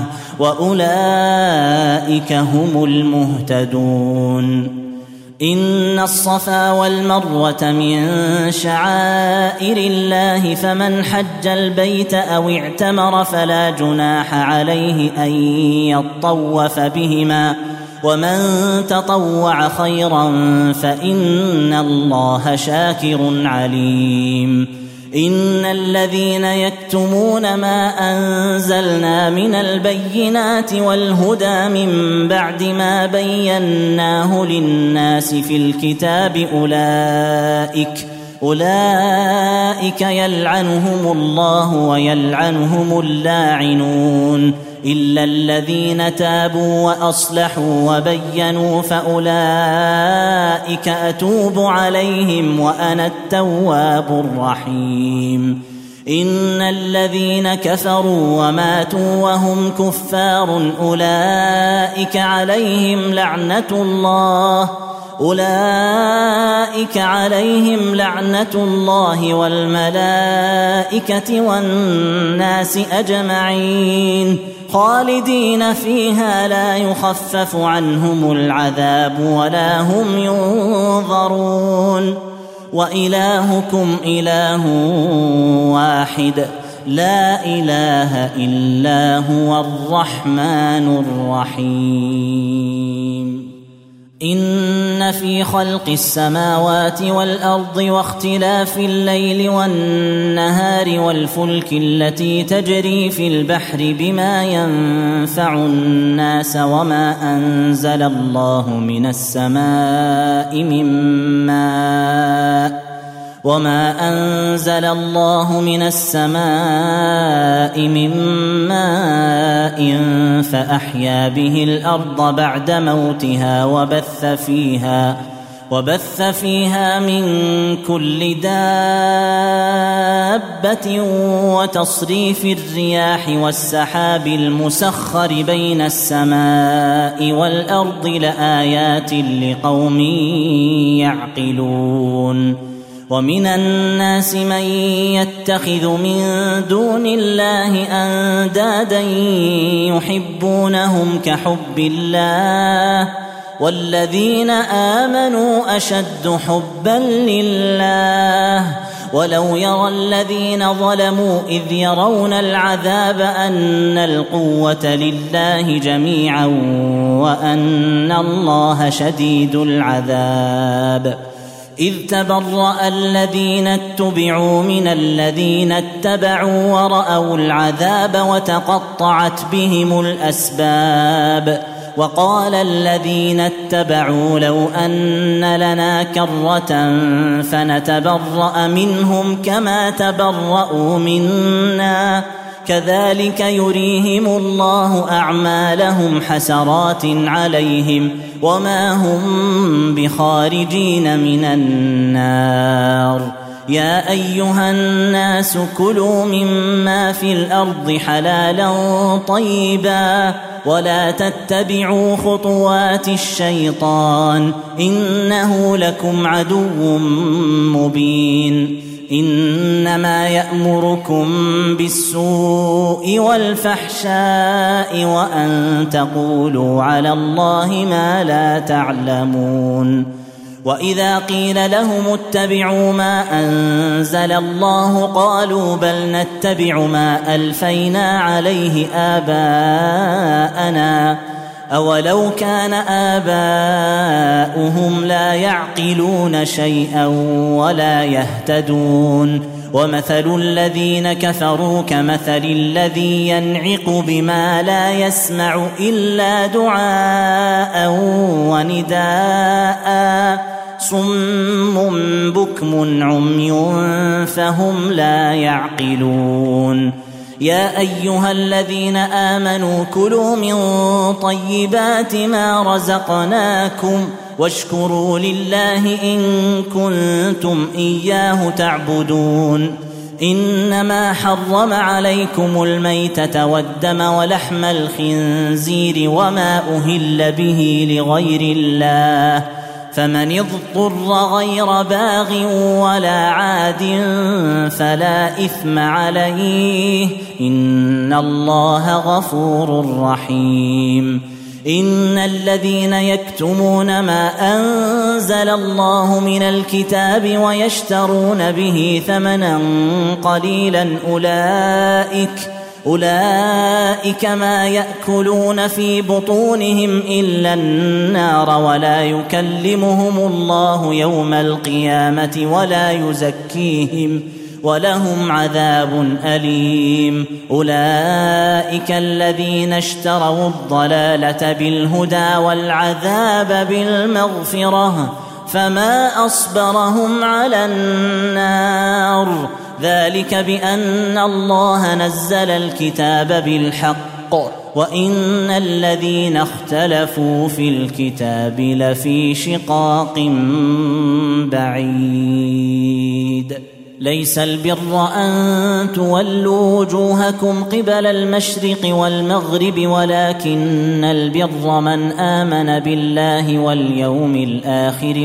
وأولئك هم المهتدون إن الصفا والمروة من شعائر الله فمن حج البيت أو اعتمر فلا جناح عليه أن يطوف بهما ومن تطوع خيرا فإن الله شاكر عليم إن الذين يكتمون ما أنزلنا من البينات والهدى من بعد ما بيناه للناس في الكتاب أولئك أولئك يلعنهم الله ويلعنهم اللاعنون إلا الذين تابوا وأصلحوا وبينوا فأولئك أتوب عليهم وأنا التواب الرحيم إن الذين كفروا وماتوا وهم كفار أولئك عليهم لعنة الله أولئك عليهم لعنة الله والملائكة والناس أجمعين خالدين فيها لا يخفف عنهم العذاب ولا هم ينظرون وإلهكم إله واحد لا إله إلا هو الرحمن الرحيم إن في خلق السماوات والأرض واختلاف الليل والنهار والفلك التي تجري في البحر بما ينفع الناس وما أنزل الله من السماء من ماء وما أنزل الله من السماء من ماء فأحيا به الأرض بعد موتها وبث فيها وبث فيها من كل دابة وتصريف الرياح والسحاب المسخر بين السماء والأرض لآيات لقوم يعقلون ومن الناس من يتخذ من دون الله أندادا يحبونهم كحب الله والذين آمنوا أشد حبا لله ولو يرى الذين ظلموا إذ يرون العذاب أن القوة لله جميعا وأن الله شديد العذاب إذ تبرأ الذين اتبعوا من الذين اتبعوا ورأوا العذاب وتقطعت بهم الأسباب وقال الذين اتبعوا لو أن لنا كرة فنتبرأ منهم كما تبرأوا منا كذلك يريهم الله أعمالهم حسرات عليهم وما هم بخارجين من النار يا أيها الناس كلوا مما في الأرض حلالا طيبا ولا تتبعوا خطوات الشيطان إنه لكم عدو مبين إنما يأمركم بالسوء والفحشاء وأن تقولوا على الله ما لا تعلمون. وإذا قيل لهم اتبعوا ما أنزل الله قالوا بل نتبع ما ألفينا عليه آباءنا أولو كان آباؤهم لا يعقلون شيئا ولا يهتدون. ومثل الذين كفروا كمثل الذي ينعق بما لا يسمع إلا دعاء ونداء صم بكم عمي فهم لا يعقلون. يا أيها الذين آمنوا كلوا من طيبات ما رزقناكم واشكروا لله إن كنتم إياه تعبدون. إنما حرم عليكم الميتة والدم ولحم الخنزير وما أهل به لغير الله فمن اضطر غير باغ ولا عاد فلا إثم عليه إن الله غفور رحيم. إن الذين يكتمون ما أنزل الله من الكتاب ويشترون به ثمنا قليلا أولئك أولئك ما يأكلون في بطونهم إلا النار ولا يكلمهم الله يوم القيامة ولا يزكيهم ولهم عذاب أليم. أولئك الذين اشتروا الضلالة بالهدى والعذاب بالمغفرة فما أصبرهم على النار ذلك بأن الله نزل الكتاب بالحق وإن الذين اختلفوا في الكتاب لفي شقاق بعيد. ليس البر أن تولوا وجوهكم قبل المشرق والمغرب ولكن البر من آمن بالله واليوم الآخر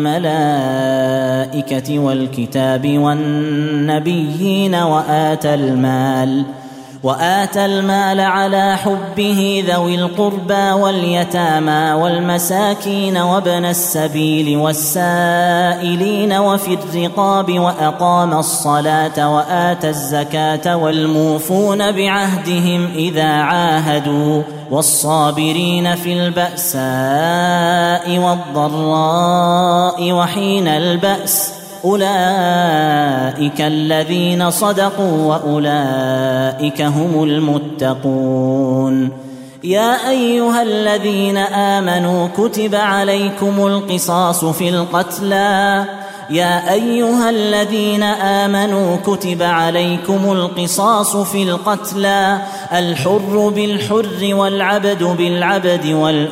والملائكة والكتاب والنبيين وآتى المال وآتى المال على حبه ذوي القربى واليتامى والمساكين وابن السبيل والسائلين وفي الرقاب وأقام الصلاة وآتى الزكاة والموفون بعهدهم إذا عاهدوا والصابرين في البأساء والضراء وحين البأس أولئك الذين صدقوا وأولئك هم المتقون. يا أيها الذين آمنوا كتب عليكم القصاص في القتلى يا أيها الذين آمنوا كتب عليكم القصاص في القتلى الحر بالحر والعبد بالعبد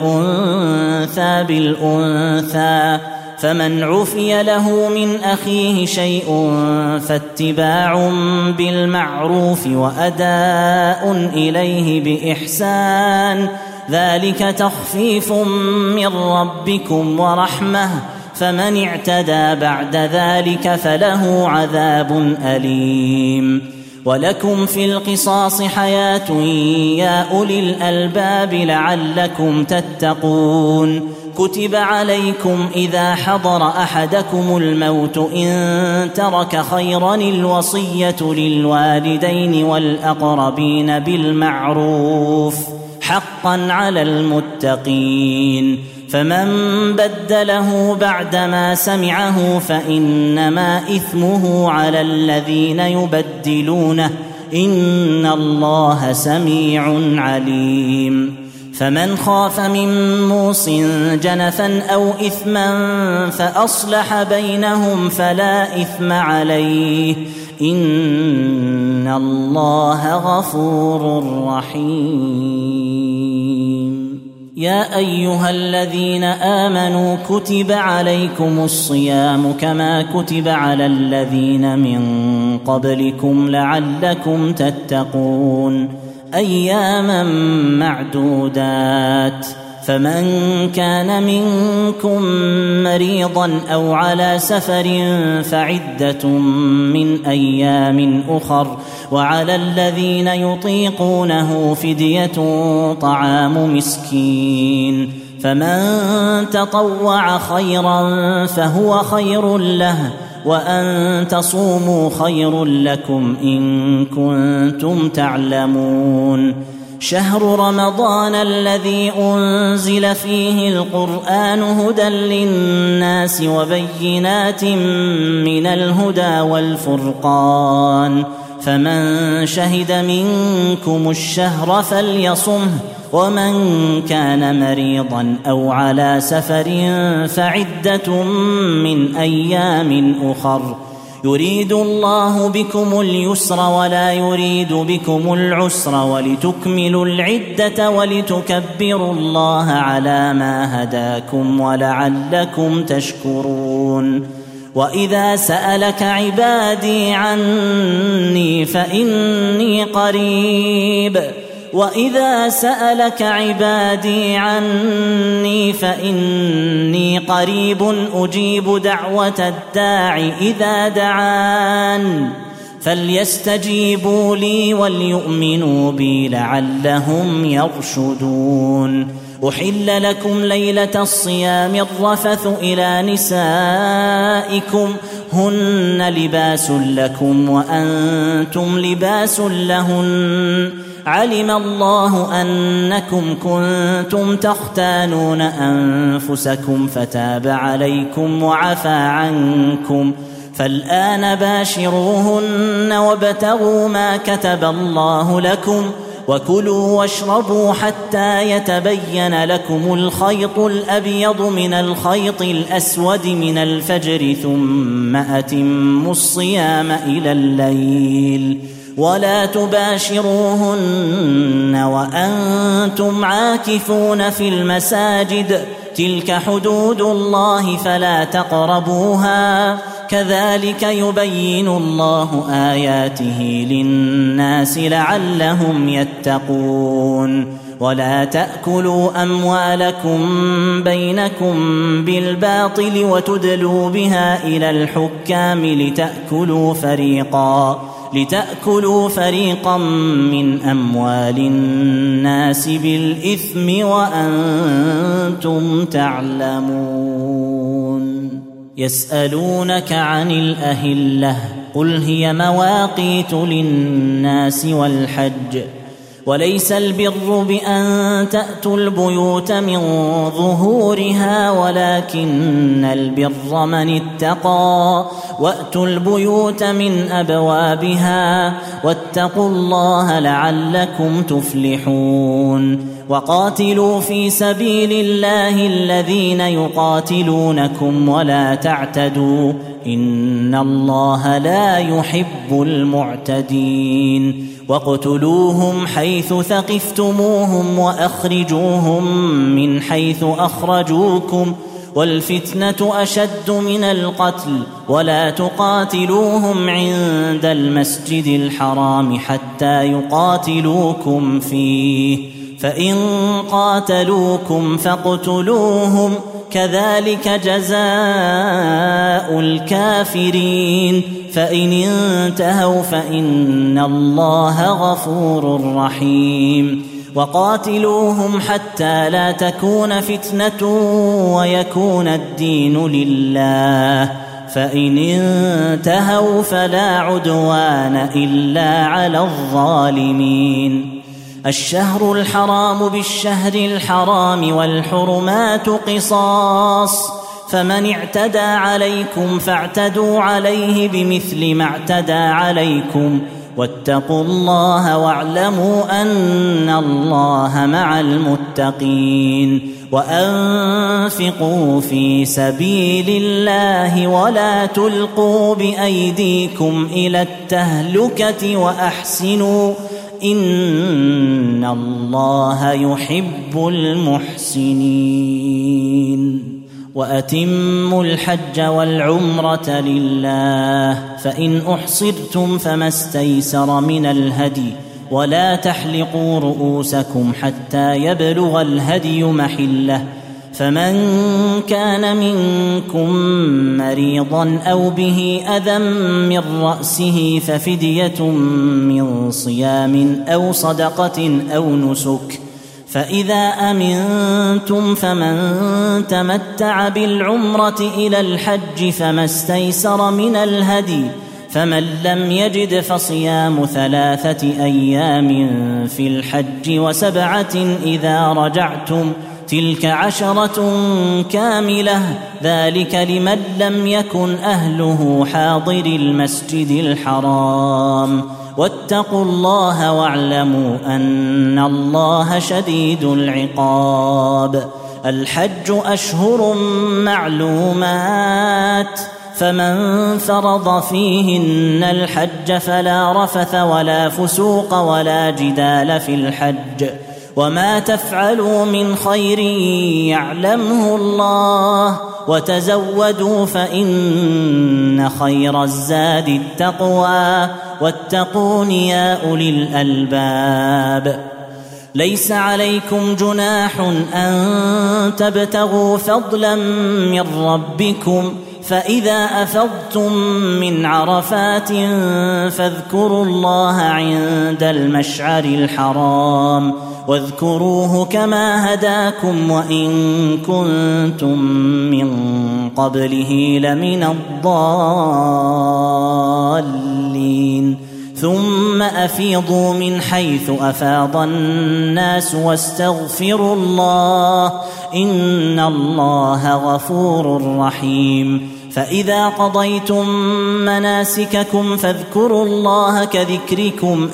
والأنثى بالأنثى فمن عفي له من أخيه شيء فاتباع بالمعروف وأداء إليه بإحسان ذلك تخفيف من ربكم ورحمة فمن اعتدى بعد ذلك فله عذاب أليم. ولكم في القصاص حياة يا أولي الألباب لعلكم تتقون. كتب عليكم إذا حضر أحدكم الموت إن ترك خيرا الوصية للوالدين والأقربين بالمعروف حقا على المتقين فمن بدله بعدما سمعه فإنما إثمه على الذين يبدلونه إن الله سميع عليم. فمن خاف من موص جنفا أو إثما فأصلح بينهم فلا إثم عليه إن الله غفور رحيم. يا أيها الذين آمنوا كتب عليكم الصيام كما كتب على الذين من قبلكم لعلكم تتقون أياما معدودات فمن كان منكم مريضا أو على سفر فعدة من أيام أخر وعلى الذين يطيقونه فدية طعام مسكين فمن تطوع خيرا فهو خير له وأن تصوموا خير لكم إن كنتم تعلمون شهر رمضان الذي أنزل فيه القرآن هدى للناس وبينات من الهدى والفرقان فمن شهد منكم الشهر فليصمه ومن كان مريضا أو على سفر فعدة من أيام أخر يريد الله بكم اليسر ولا يريد بكم العسر ولتكملوا العدة ولتكبروا الله على ما هداكم ولعلكم تشكرون وإذا سألك عبادي عني فإني قريب وإذا سألك عبادي عني فإني قريب أجيب دعوة الداع إذا دعان فليستجيبوا لي وليؤمنوا بي لعلهم يرشدون أحل لكم ليلة الصيام الرفث إلى نسائكم هن لباس لكم وأنتم لباس لهن علم الله أنكم كنتم تختانون أنفسكم فتاب عليكم وعفى عنكم فالآن باشروهن وابتغوا ما كتب الله لكم وكلوا واشربوا حتى يتبين لكم الخيط الأبيض من الخيط الأسود من الفجر ثم أتموا الصيام إلى الليل ولا تباشروهن وأنتم عاكفون في المساجد تلك حدود الله فلا تقربوها كذلك يبين الله آياته للناس لعلهم يتقون ولا تأكلوا أموالكم بينكم بالباطل وتدلوا بها إلى الحكام لتأكلوا فريقا لتأكلوا فريقا من أموال الناس بالإثم وأنتم تعلمون يسألونك عن الأهلة قل هي مواقيت للناس والحج وليس البر بأن تأتوا البيوت من ظهورها ولكن البر من اتقى وأتوا البيوت من أبوابها واتقوا الله لعلكم تفلحون وقاتلوا في سبيل الله الذين يقاتلونكم ولا تعتدوا إن الله لا يحب المعتدين واقتلوهم حيث ثقفتموهم وأخرجوهم من حيث أخرجوكم والفتنة أشد من القتل ولا تقاتلوهم عند المسجد الحرام حتى يقاتلوكم فيه فإن قاتلوكم فاقتلوهم كذلك جزاء الكافرين فإن انتهوا فإن الله غفور رحيم وقاتلوهم حتى لا تكون فتنة ويكون الدين لله فإن انتهوا فلا عدوان إلا على الظالمين الشهر الحرام بالشهر الحرام والحرمات قصاص فمن اعتدى عليكم فاعتدوا عليه بمثل ما اعتدى عليكم واتقوا الله واعلموا أن الله مع المتقين وأنفقوا في سبيل الله ولا تلقوا بأيديكم إلى التهلكة وأحسنوا إن الله يحب المحسنين وأتموا الحج والعمرة لله فإن أحصرتم فما استيسر من الهدي ولا تحلقوا رؤوسكم حتى يبلغ الهدي محله، فمن كان منكم مريضا أو به أذى من رأسه ففدية من صيام أو صدقة أو نسك، فإذا أمنتم فمن تمتع بالعمرة إلى الحج فما استيسر من الهدي، فمن لم يجد فصيام ثلاثة أيام في الحج وسبعة إذا رجعتم، تلك عشرة كاملة، ذلك لمن لم يكن أهله حاضر المسجد الحرام. واتقوا الله واعلموا أن الله شديد العقاب. الحج أشهر معلومات، فمن فرض فيهن الحج فلا رفث ولا فسوق ولا جدال في الحج، وما تفعلوا من خير يعلمه الله، وتزودوا فإن خير الزاد التقوى، واتقون يا أولي الألباب. ليس عليكم جناح أن تبتغوا فضلا من ربكم، فإذا أفضتم من عرفات فاذكروا الله عند المشعر الحرام، واذكروه كما هداكم وإن كنتم من قبله لمن الضالين. ثم أفيضوا من حيث أفاض الناس واستغفروا الله، إن الله غفور رحيم. فإذا قضيتم مناسككم فاذكروا الله كذكركم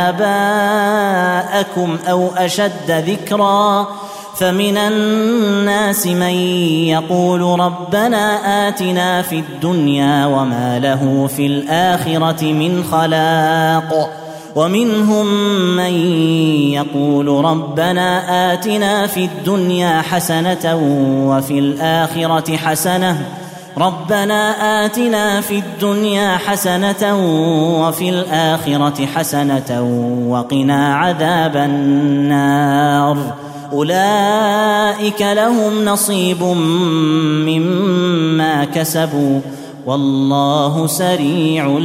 آباءكم أو أشد ذكرا، فمن الناس من يقول ربنا آتنا في الدنيا وما له في الآخرة من خلاق، ومنهم من يقول ربنا آتنا في الدنيا حسنة وفي الآخرة حسنة ربنا آتنا في الدنيا حسنة وفي الآخرة حسنة وقنا عذاب النار. أولئك لهم نصيب مما كسبوا والله سريع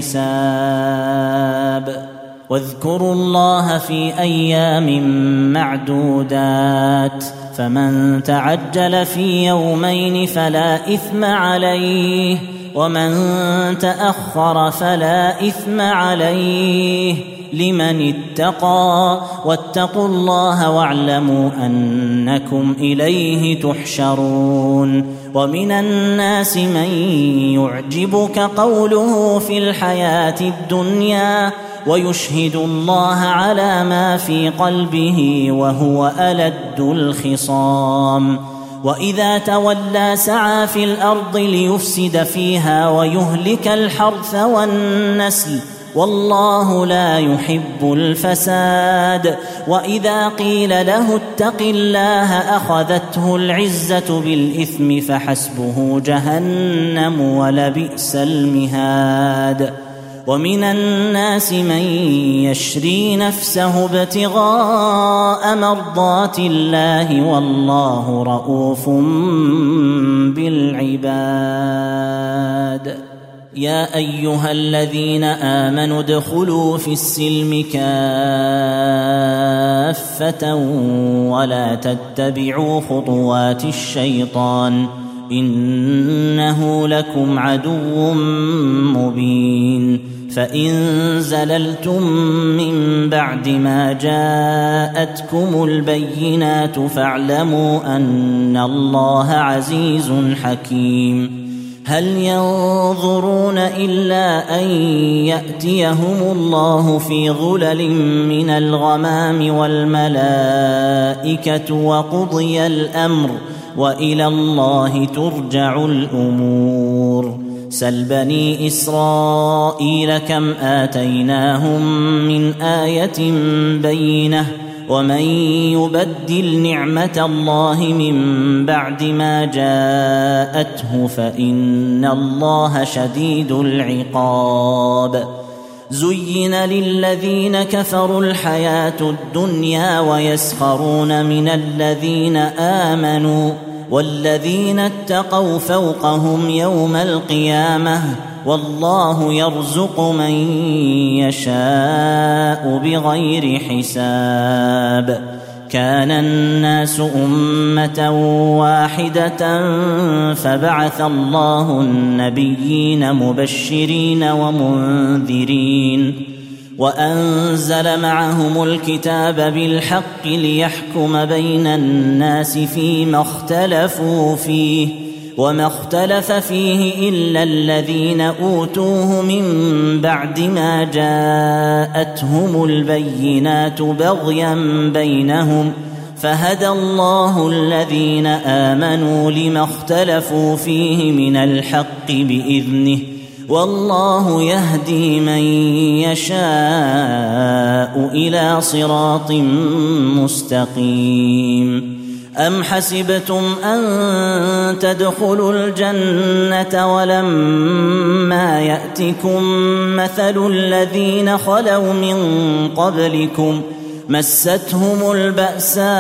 الحساب. واذكروا الله في أيام معدودات، فمن تعجل في يومين فلا إثم عليه، ومن تأخر فلا إثم عليه، لمن اتقى. واتقوا الله واعلموا أنكم إليه تحشرون. ومن الناس من يعجبك قوله في الحياة الدنيا ويشهد الله على ما في قلبه وهو ألد الخصام، وإذا تولى سعى في الأرض ليفسد فيها ويهلك الحرث والنسل، والله لا يحب الفساد. وإذا قيل له اتق الله أخذته العزة بالإثم فحسبه جهنم ولبئس المهاد. ومن الناس من يشري نفسه ابتغاء مرضات الله والله رؤوف بالعباد. يا أيها الذين آمنوا ادخلوا في السلم كافة ولا تتبعوا خطوات الشيطان إنه لكم عدو مبين. فإن زللتم من بعد ما جاءتكم البينات فاعلموا أن الله عزيز حكيم. هل ينظرون إلا أن يأتيهم الله في ظلل من الغمام والملائكة وقضي الأمر وإلى الله ترجع الأمور. سل بني إسرائيل كم آتيناهم من آية بينة ومن يبدل نعمة الله من بعد ما جاءته فإن الله شديد العقاب. زين للذين كفروا الحياة الدنيا ويسخرون من الذين آمنوا والذين اتقوا فوقهم يوم القيامة والله يرزق من يشاء بغير حساب. كان الناس أمة واحدة فبعث الله النبيين مبشرين ومنذرين وأنزل معهم الكتاب بالحق ليحكم بين الناس فيما اختلفوا فيه وما اختلف فيه إلا الذين أوتوه من بعد ما جاءتهم البينات بغيا بينهم فهدى الله الذين آمنوا لما اختلفوا فيه من الحق بإذنه والله يهدي من يشاء إلى صراط مستقيم. أم حسبتم أن تدخلوا الجنة ولما يأتكم مثل الذين خلوا من قبلكم مستهم البأساء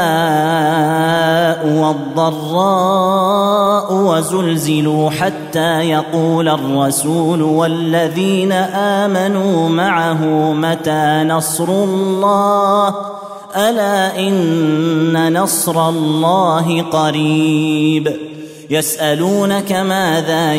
والضراء وزلزلوا حتى يقول الرسول والذين آمنوا معه متى نصر الله ألا إن نصر الله قريب. يسألونك ماذا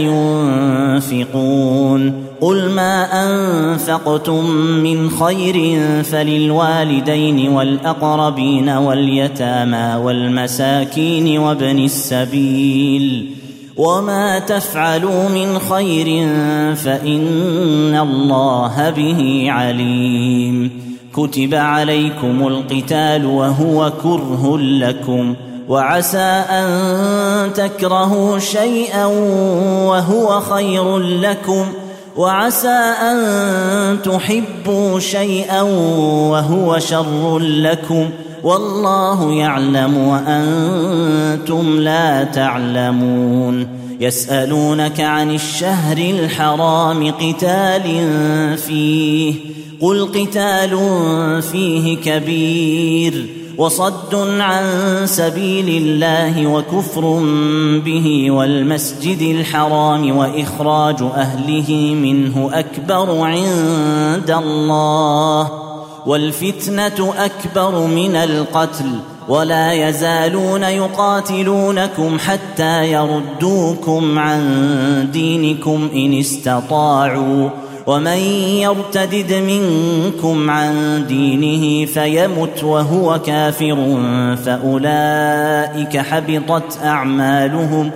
ينفقون قل ما أنفقتم من خير فللوالدين والأقربين واليتامى والمساكين وابن السبيل وما تفعلوا من خير فإن الله به عليم. كتب عليكم القتال وهو كره لكم وعسى أن تكرهوا شيئا وهو خير لكم وعسى أن تحبوا شيئا وهو شر لكم والله يعلم وأنتم لا تعلمون. يسألونك عن الشهر الحرام قتال فيه قل قتال فيه كبير وصد عن سبيل الله وكفر به والمسجد الحرام وإخراج أهله منه أكبر عند الله والفتنة أكبر من القتل ولا يزالون يقاتلونكم حتى يردوكم عن دينكم إن استطاعوا ومن يرتدد منكم عن دينه فيمت وهو كافر فأولئك حبطت أعمالهم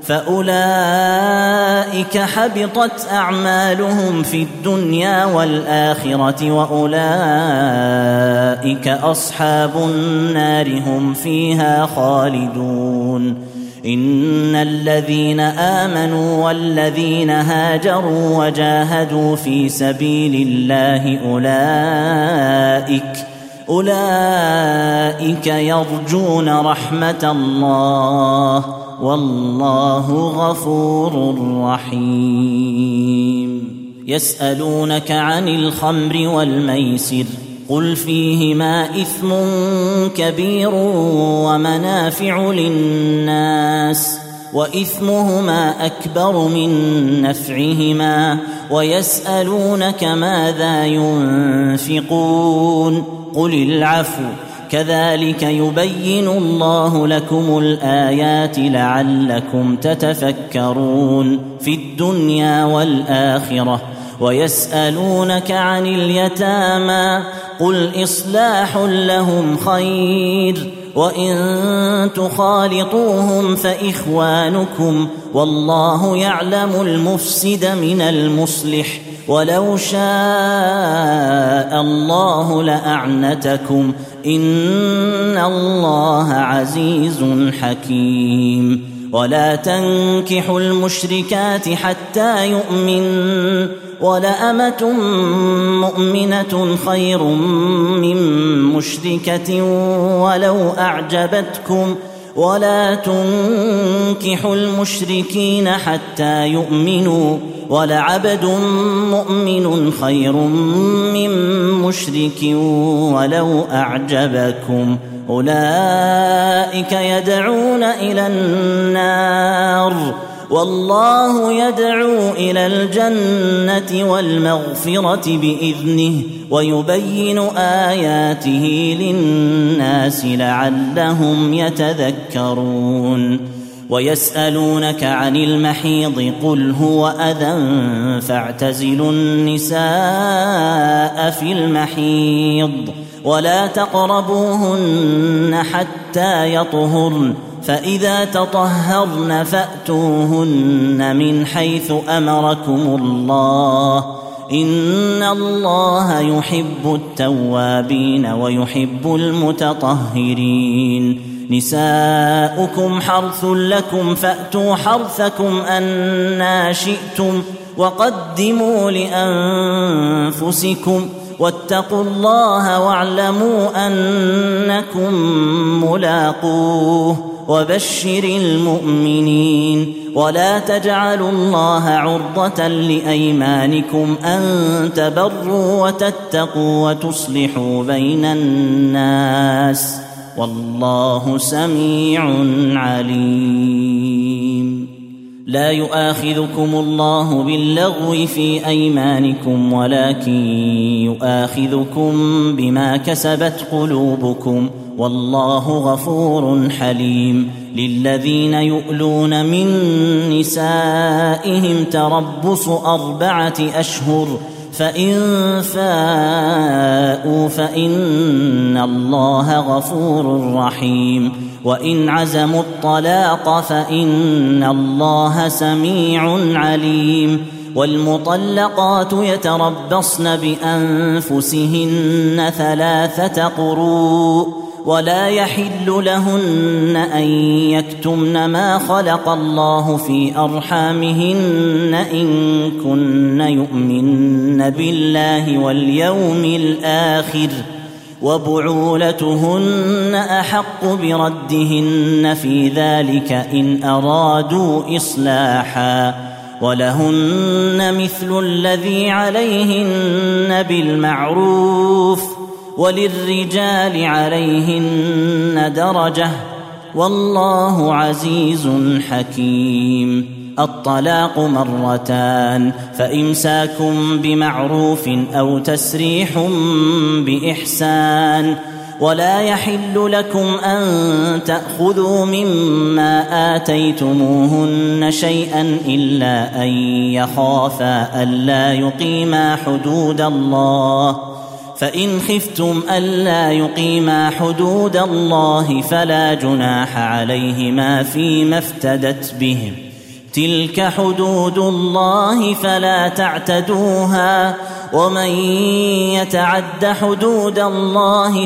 فأولئك حبطت أعمالهم في الدنيا والآخرة وأولئك أصحاب النار هم فيها خالدون. إن الذين آمنوا والذين هاجروا وجاهدوا في سبيل الله أولئك أولئك يرجون رحمة الله والله غفور رحيم. يسألونك عن الخمر والميسر قل فيهما إثم كبير ومنافع للناس وإثمهما أكبر من نفعهما ويسألونك ماذا ينفقون قل العفو كذلك يبين الله لكم الآيات لعلكم تتفكرون في الدنيا والآخرة. ويسألونك عن اليتامى قل إصلاح لهم خير وإن تخالطوهم فإخوانكم والله يعلم المفسد من المصلح ولو شاء الله لأعنتكم إن الله عزيز حكيم. ولا تنكحوا المشركات حتى يؤمن ولأمة مؤمنة خير من مشركة ولو أعجبتكم ولا تنكحوا المشركين حتى يؤمنوا ولعبد مؤمن خير من مشرك ولو أعجبكم أولئك يدعون إلى النار والله يدعو إلى الجنة والمغفرة بإذنه ويبين آياته للناس لعلهم يتذكرون ويسألونك عن المحيض قل هو أذى فاعتزلوا النساء في المحيض ولا تقربوهن حتى يطهرن فإذا تطهرن فأتوهن من حيث أمركم الله إن الله يحب التوابين ويحب المتطهرين نساؤكم حرث لكم فأتوا حرثكم أنى شئتم وقدموا لأنفسكم واتقوا الله واعلموا أنكم ملاقوه وبشر المؤمنين ولا تجعلوا الله عرضة لأيمانكم أن تبروا وتتقوا وتصلحوا بين الناس والله سميع عليم لا يؤاخذكم الله باللغو في أيمانكم ولكن يؤاخذكم بما كسبت قلوبكم والله غفور حليم للذين يؤلون من نسائهم تربص أربعة أشهر فإن فاءوا فإن الله غفور رحيم وإن عزموا الطلاق فإن الله سميع عليم والمطلقات يتربصن بأنفسهن ثلاثة قروء ولا يحل لهن أن يكتمن ما خلق الله في أرحامهن إن كن يؤمن بالله واليوم الآخر وبعولتهن أحق بردهن في ذلك إن أرادوا إصلاحا ولهن مثل الذي عليهن بالمعروف وللرجال عليهن درجة والله عزيز حكيم الطلاق مرتان فإمساكم بمعروف أو تسريح بإحسان ولا يحل لكم أن تأخذوا مما آتيتموهن شيئا إلا أن يخافا ألا يقيما حدود الله فإن خفتم ألا يقيما حدود الله فلا جناح عليهما فيما افتدت به تلك حدود الله فلا تعتدوها ومن يتعد حدود الله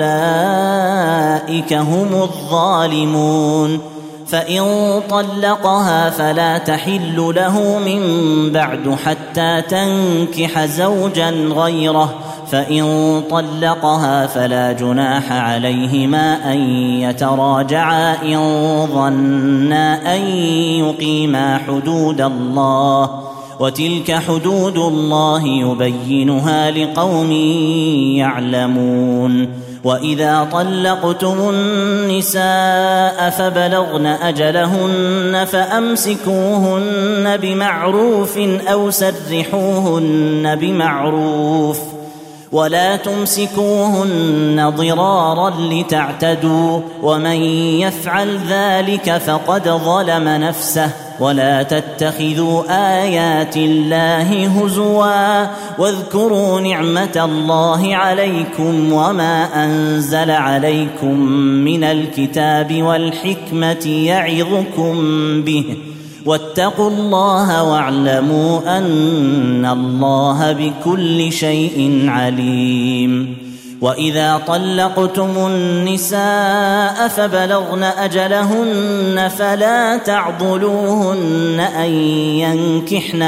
فأولئك هم الظالمون فإن طلقها فلا تحل له من بعد حتى تنكح زوجا غيره فإن طلقها فلا جناح عليهما أن يتراجعا إن ظنا أن يقيما حدود الله وتلك حدود الله يبينها لقوم يعلمون وإذا طلقتم النساء فبلغن أجلهن فأمسكوهن بمعروف أو سرحوهن بمعروف ولا تمسكوهن ضرارا لتعتدوا ومن يفعل ذلك فقد ظلم نفسه ولا تتخذوا آيات الله هزوا واذكروا نعمة الله عليكم وما أنزل عليكم من الكتاب والحكمة يعظكم به واتقوا الله واعلموا أن الله بكل شيء عليم وإذا طلقتم النساء فبلغن أجلهن فلا تعضلوهن أن ينكحن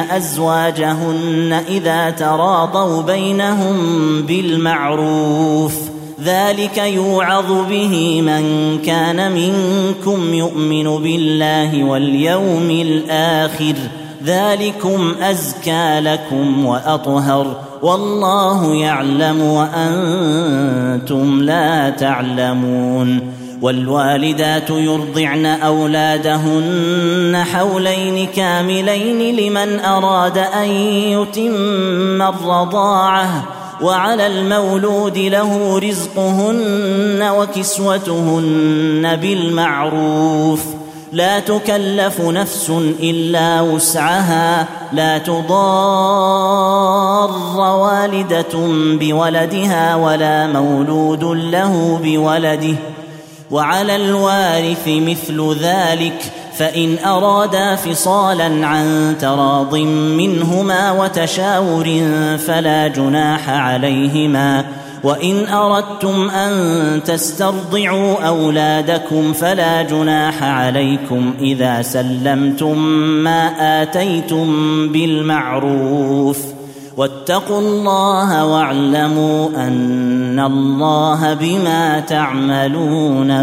أزواجهن إذا تراضوا بينهم بالمعروف ذلك يوعظ به من كان منكم يؤمن بالله واليوم الآخر ذلكم أزكى لكم وأطهر والله يعلم وأنتم لا تعلمون والوالدات يرضعن أولادهن حولين كاملين لمن أراد أن يتم الرضاعة وعلى المولود له رزقهن وكسوتهن بالمعروف لا تكلف نفس إلا وسعها لا تضار والدة بولدها ولا مولود له بولده وعلى الوارث مثل ذلك فإن أرادا فصالا عن تراض منهما وتشاور فلا جناح عليهما وإن أردتم أن تسترضعوا أولادكم فلا جناح عليكم إذا سلمتم ما آتيتم بالمعروف واتقوا الله واعلموا أن الله بما تعملون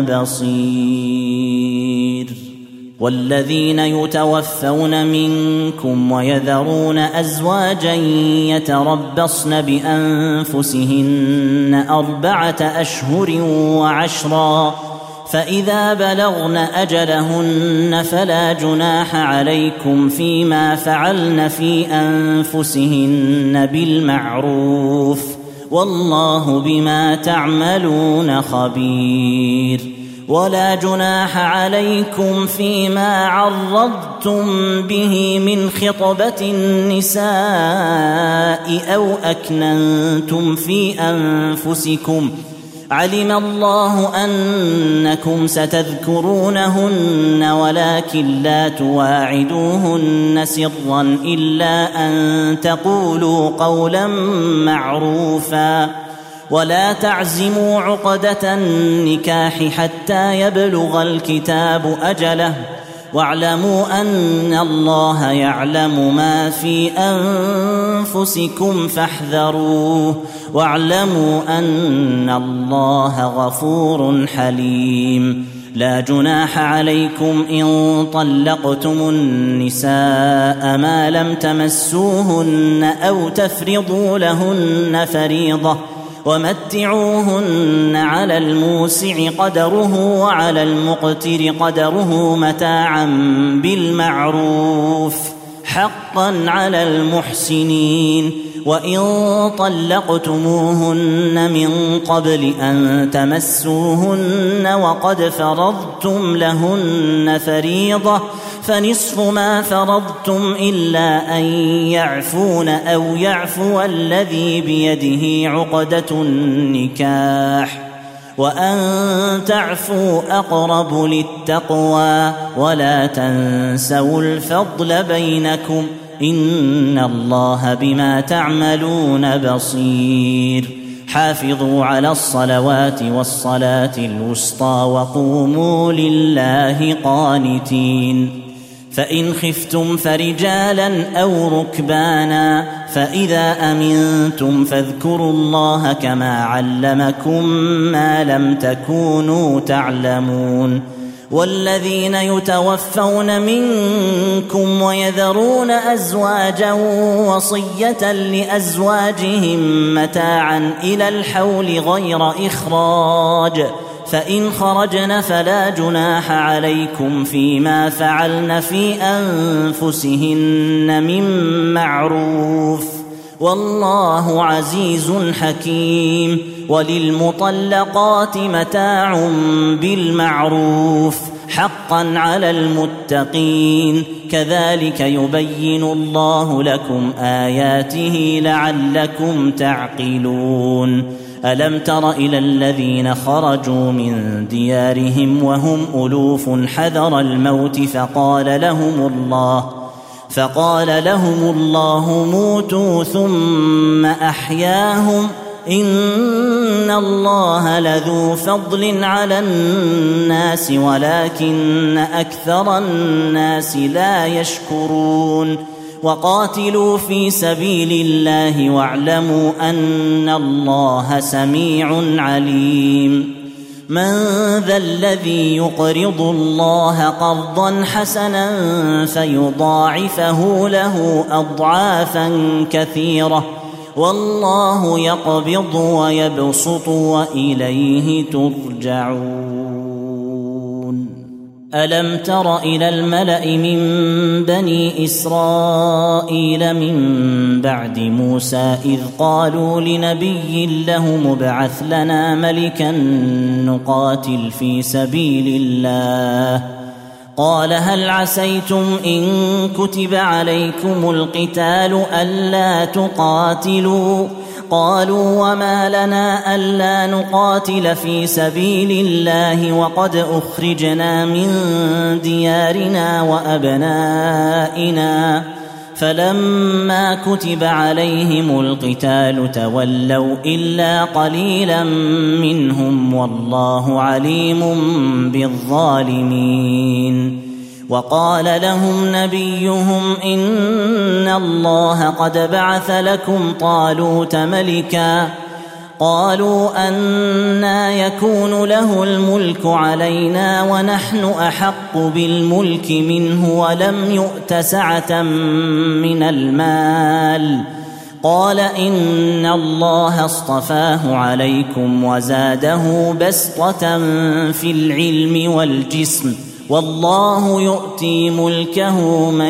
بصير والذين يتوفون منكم ويذرون أزواجا يتربصن بأنفسهن أربعة أشهر وعشرا فإذا بلغن أجلهن فلا جناح عليكم فيما فعلن في أنفسهن بالمعروف والله بما تعملون خبير ولا جناح عليكم فيما عرضتم به من خطبة النساء أو أكننتم في أنفسكم علم الله أنكم ستذكرونهن ولكن لا تواعدوهن سرا إلا أن تقولوا قولا معروفا ولا تعزموا عقدة النكاح حتى يبلغ الكتاب أجله واعلموا أن الله يعلم ما في أنفسكم فاحذروه واعلموا أن الله غفور حليم لا جناح عليكم إن طلقتم النساء ما لم تمسوهن أو تفرضوا لهن فريضة ومتعوهن على الموسع قدره وعلى المقتر قدره متاعا بالمعروف حقا على المحسنين وإن طلقتموهن من قبل أن تمسوهن وقد فرضتم لهن فريضة فنصف ما فرضتم إلا أن يعفون أو يعفو الذي بيده عقدة النكاح وأن تعفوا أقرب للتقوى ولا تنسوا الفضل بينكم إن الله بما تعملون بصير حافظوا على الصلوات والصلاة الوسطى وقوموا لله قانتين فإن خفتم فرجالا أو ركبانا فإذا أمنتم فاذكروا الله كما علمكم ما لم تكونوا تعلمون والذين يتوفون منكم ويذرون أزواجا وصية لأزواجهم متاعا إلى الحول غير إخراج فإن خرجن فلا جناح عليكم فيما فعلن في أنفسهن من معروف والله عزيز حكيم وللمطلقات متاع بالمعروف حقا على المتقين كذلك يبين الله لكم آياته لعلكم تعقلون ألم تر إلى الذين خرجوا من ديارهم وهم ألوف حذر الموت فقال لهم الله فقال لهم الله موتوا ثم أحياهم إن الله لذو فضل على الناس ولكن أكثر الناس لا يشكرون وقاتلوا في سبيل الله واعلموا أن الله سميع عليم من ذا الذي يقرض الله قرضا حسنا فيضاعفه له أضعافا كثيرة والله يقبض ويبسط وإليه ترجعون ألم تر إلى الملأ من بني إسرائيل من بعد موسى إذ قالوا لنبي له مبعث لنا ملكا نقاتل في سبيل الله قال هل عسيتم إن كتب عليكم القتال ألا تقاتلوا قالوا وما لنا ألا نقاتل في سبيل الله وقد أخرجنا من ديارنا وأبنائنا فلما كتب عليهم القتال تولوا إلا قليلا منهم والله عليم بالظالمين وقال لهم نبيهم إن الله قد بعث لكم طالوت ملكا قالوا أنى يكون له الملك علينا ونحن أحق بالملك منه ولم يؤت سعة من المال قال إن الله اصطفاه عليكم وزاده بسطة في العلم والجسم والله يؤتي ملكه من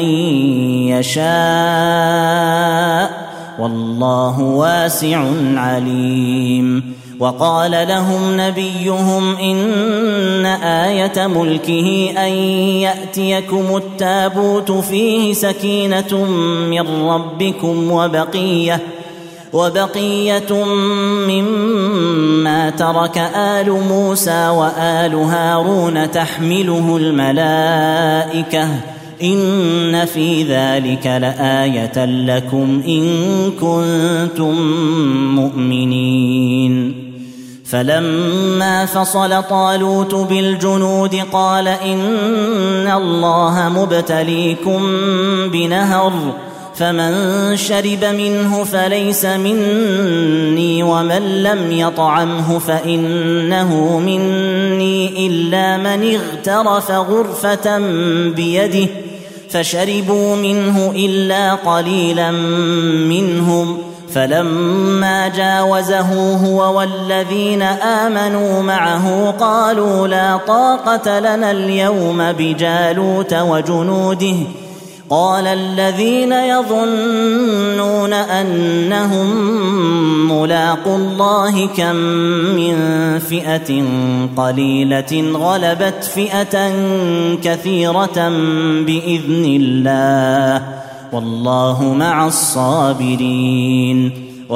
يشاء والله واسع عليم وقال لهم نبيهم إن آية ملكه أن يأتيكم التابوت فيه سكينة من ربكم وبقية وبقية مما ترك آل موسى وآل هارون تحمله الملائكة إن في ذلك لآية لكم إن كنتم مؤمنين فلما فصل طالوت بالجنود قال إن الله مبتليكم بنهر فمن شرب منه فليس مني ومن لم يطعمه فإنه مني إلا من اغترف غرفة بيده فشربوا منه إلا قليلا منهم فلما جاوزه هو والذين آمنوا معه قالوا لا طاقة لنا اليوم بجالوت وجنوده قال الذين يظنون أنهم ملاقو الله كم من فئة قليلة غلبت فئة كثيرة بإذن الله والله مع الصابرين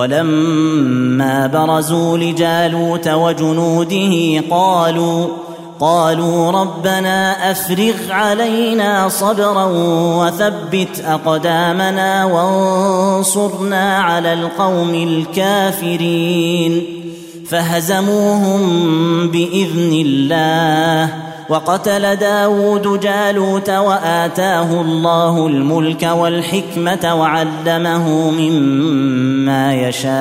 ولما برزوا لجالوت وجنوده قالوا قالوا ربنا أفرغ علينا صبرا وثبت أقدامنا وانصرنا على القوم الكافرين فهزموهم بإذن الله وقتل داود جالوت وآتاه الله الملك والحكمة وعلمه مما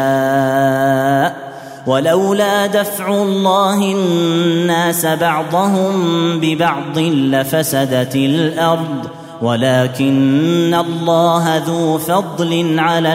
يشاء ولولا دفع الله الناس بعضهم ببعض لفسدت الأرض ولكن الله ذو فضل على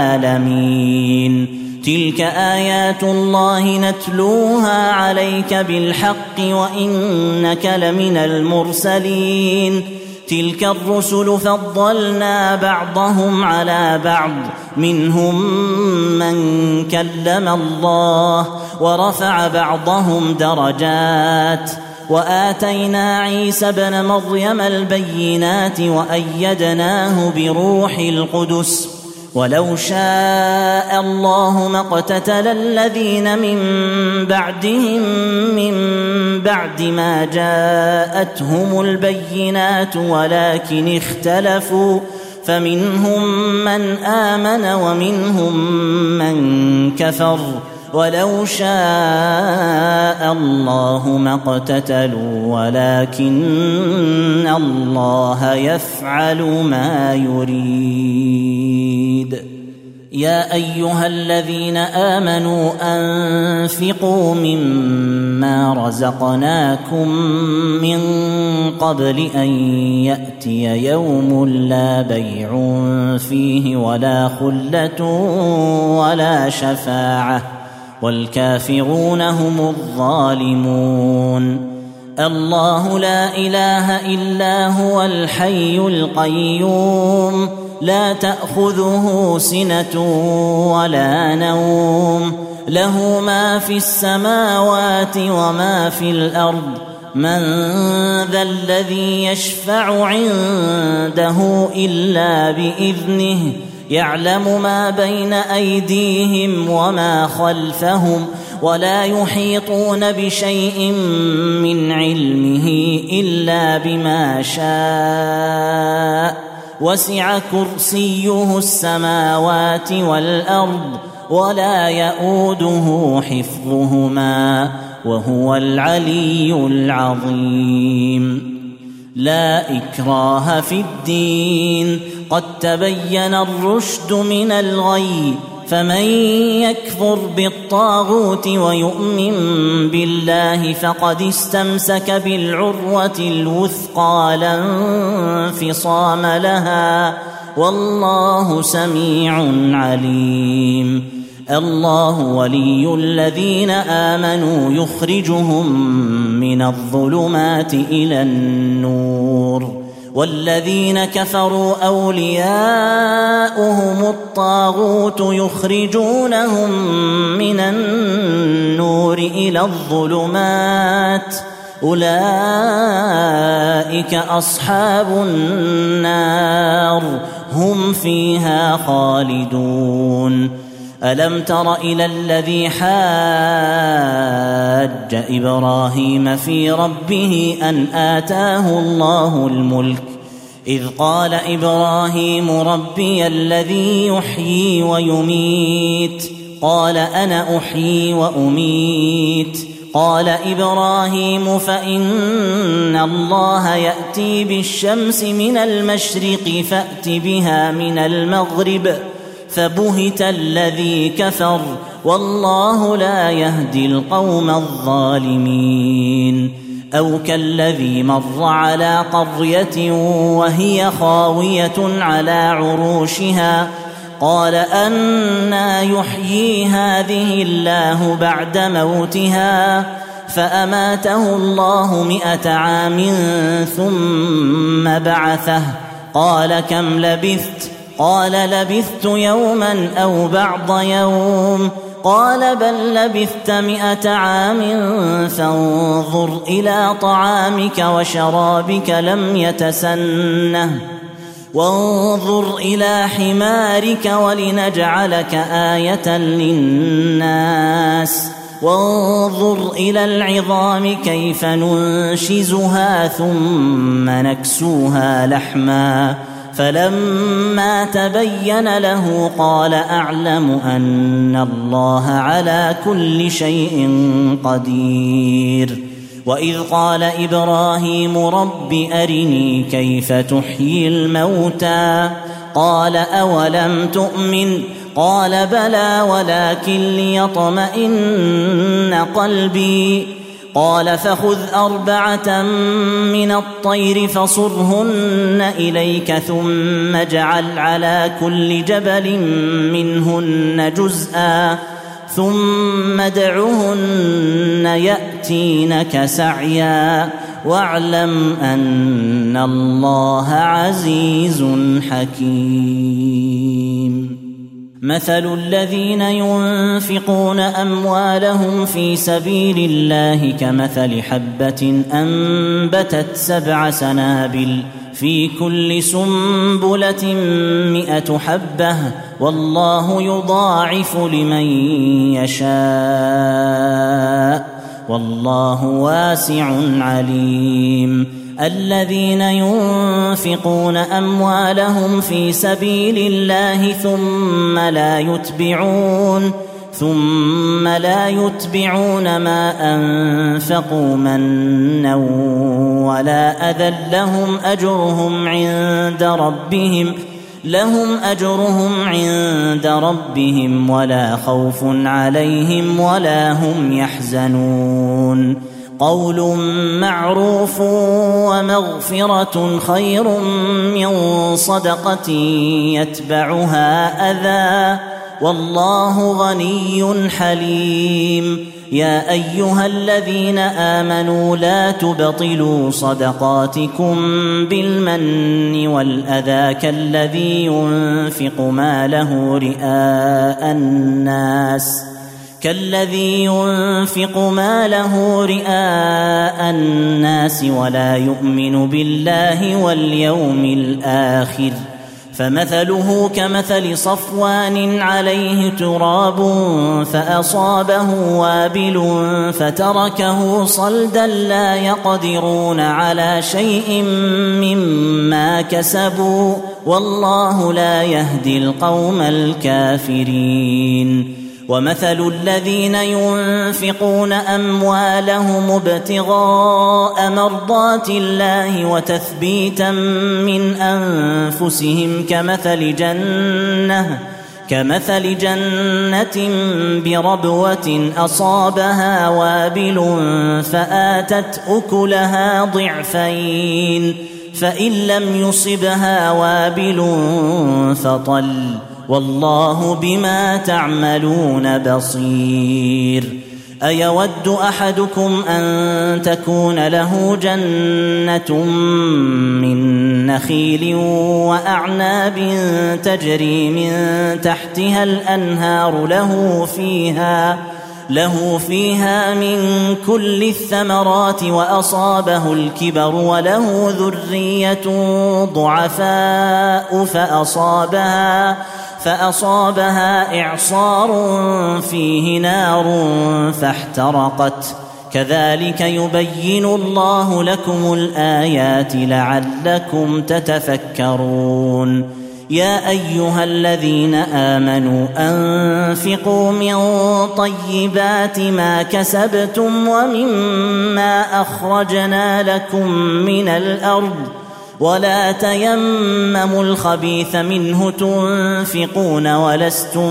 العالمين تلك آيات الله نتلوها عليك بالحق وإنك لمن المرسلين تلك الرسل فضلنا بعضهم على بعض منهم من كلم الله ورفع بعضهم درجات وآتينا عيسى ابن مريم البينات وأيدناه بروح القدس ولو شاء الله ما اقتتل الذين من بعدهم من بعد ما جاءتهم البينات ولكن اختلفوا فمنهم من آمن ومنهم من كفر ولو شاء الله ما اقتتلوا ولكن الله يفعل ما يريد. يا أيها الذين آمنوا أنفقوا مما رزقناكم من قبل أن يأتي يوم لا بيع فيه ولا خلة ولا شفاعة والكافرون هم الظالمون. الله لا إله إلا هو الحي القيوم لا تأخذه سنة ولا نوم له ما في السماوات وما في الأرض من ذا الذي يشفع عنده إلا بإذنه يعلم ما بين أيديهم وما خلفهم ولا يحيطون بشيء من علمه إلا بما شاء وسع كرسيه السماوات والأرض ولا يؤوده حفظهما وهو العلي العظيم. لا إكراه في الدين قد تبين الرشد من الغي فمن يكفر بالطاغوت ويؤمن بالله فقد استمسك بالعروة الوثقى لا انفصام لها والله سميع عليم. الله ولي الذين آمنوا يخرجهم من الظلمات إلى النور والذين كفروا أولياؤهم الطاغوت يخرجونهم من النور إلى الظلمات أولئك أصحاب النار هم فيها خالدون. ألم تر إلى الذي حاج إبراهيم في ربه أن آتاه الله الملك إذ قال إبراهيم ربي الذي يحيي ويميت قال أنا أحيي وأميت قال إبراهيم فإن الله يأتي بالشمس من المشرق فأت بها من المغرب فبهت الذي كفر والله لا يهدي القوم الظالمين. أو كالذي مر على قرية وهي خاوية على عروشها قال أنى يحيي هذه الله بعد موتها فأماته الله مئة عام ثم بعثه قال كم لبثت قال لبثت يوما أو بعض يوم قال بل لبثت مئة عام فانظر إلى طعامك وشرابك لم يتسنه وانظر إلى حمارك ولنجعلك آية للناس وانظر إلى العظام كيف ننشزها ثم نكسوها لحما فلما تبين له قال أعلم أن الله على كل شيء قدير. وإذ قال إبراهيم رب أرني كيف تحيي الموتى قال أولم تؤمن قال بلى ولكن ليطمئن قلبي قال فخذ أربعة من الطير فصرهن إليك ثم اجعل على كل جبل منهن جزءا ثم ادعهن يأتينك سعيا واعلم أن الله عزيز حكيم. مثل الذين ينفقون أموالهم في سبيل الله كمثل حبة أنبتت سبع سنابل في كل سنبلة مئة حبة والله يضاعف لمن يشاء والله واسع عليم. الذين ينفقون أموالهم في سبيل الله ثم لا يتبعون ثم لا يتبعون ما أنفقوا منا ولا أذى لهم أجرهم عند ربهم لهم أجرهم عند ربهم ولا خوف عليهم ولا هم يحزنون قول معروف ومغفرة خير من صدقة يتبعها أذى والله غني حليم يا أيها الذين آمنوا لا تبطلوا صدقاتكم بالمن والأذى كالذي ينفق ماله رئاء الناس كالذي ينفق ماله رئاء الناس ولا يؤمن بالله واليوم الآخر فمثله كمثل صفوان عليه تراب فأصابه وابل فتركه صلدا لا يقدرون على شيء مما كسبوا والله لا يهدي القوم الكافرين ومثل الذين ينفقون أموالهم ابتغاء مرضات الله وتثبيتا من أنفسهم كمثل جنة كمثل جنة بربوة أصابها وابل فآتت أكلها ضعفين فإن لم يصبها وابل فطل والله بما تعملون بصير أيود أحدكم أن تكون له جنة من نخيل وأعناب تجري من تحتها الأنهار له فيها له فيها من كل الثمرات وأصابه الكبر وله ذرية ضعفاء فأصابها فأصابها إعصار فيه نار فاحترقت كذلك يبين الله لكم الآيات لعلكم تتفكرون يا أيها الذين آمنوا أنفقوا من طيبات ما كسبتم ومما أخرجنا لكم من الأرض ولا تيمموا الخبيث منه تنفقون ولستم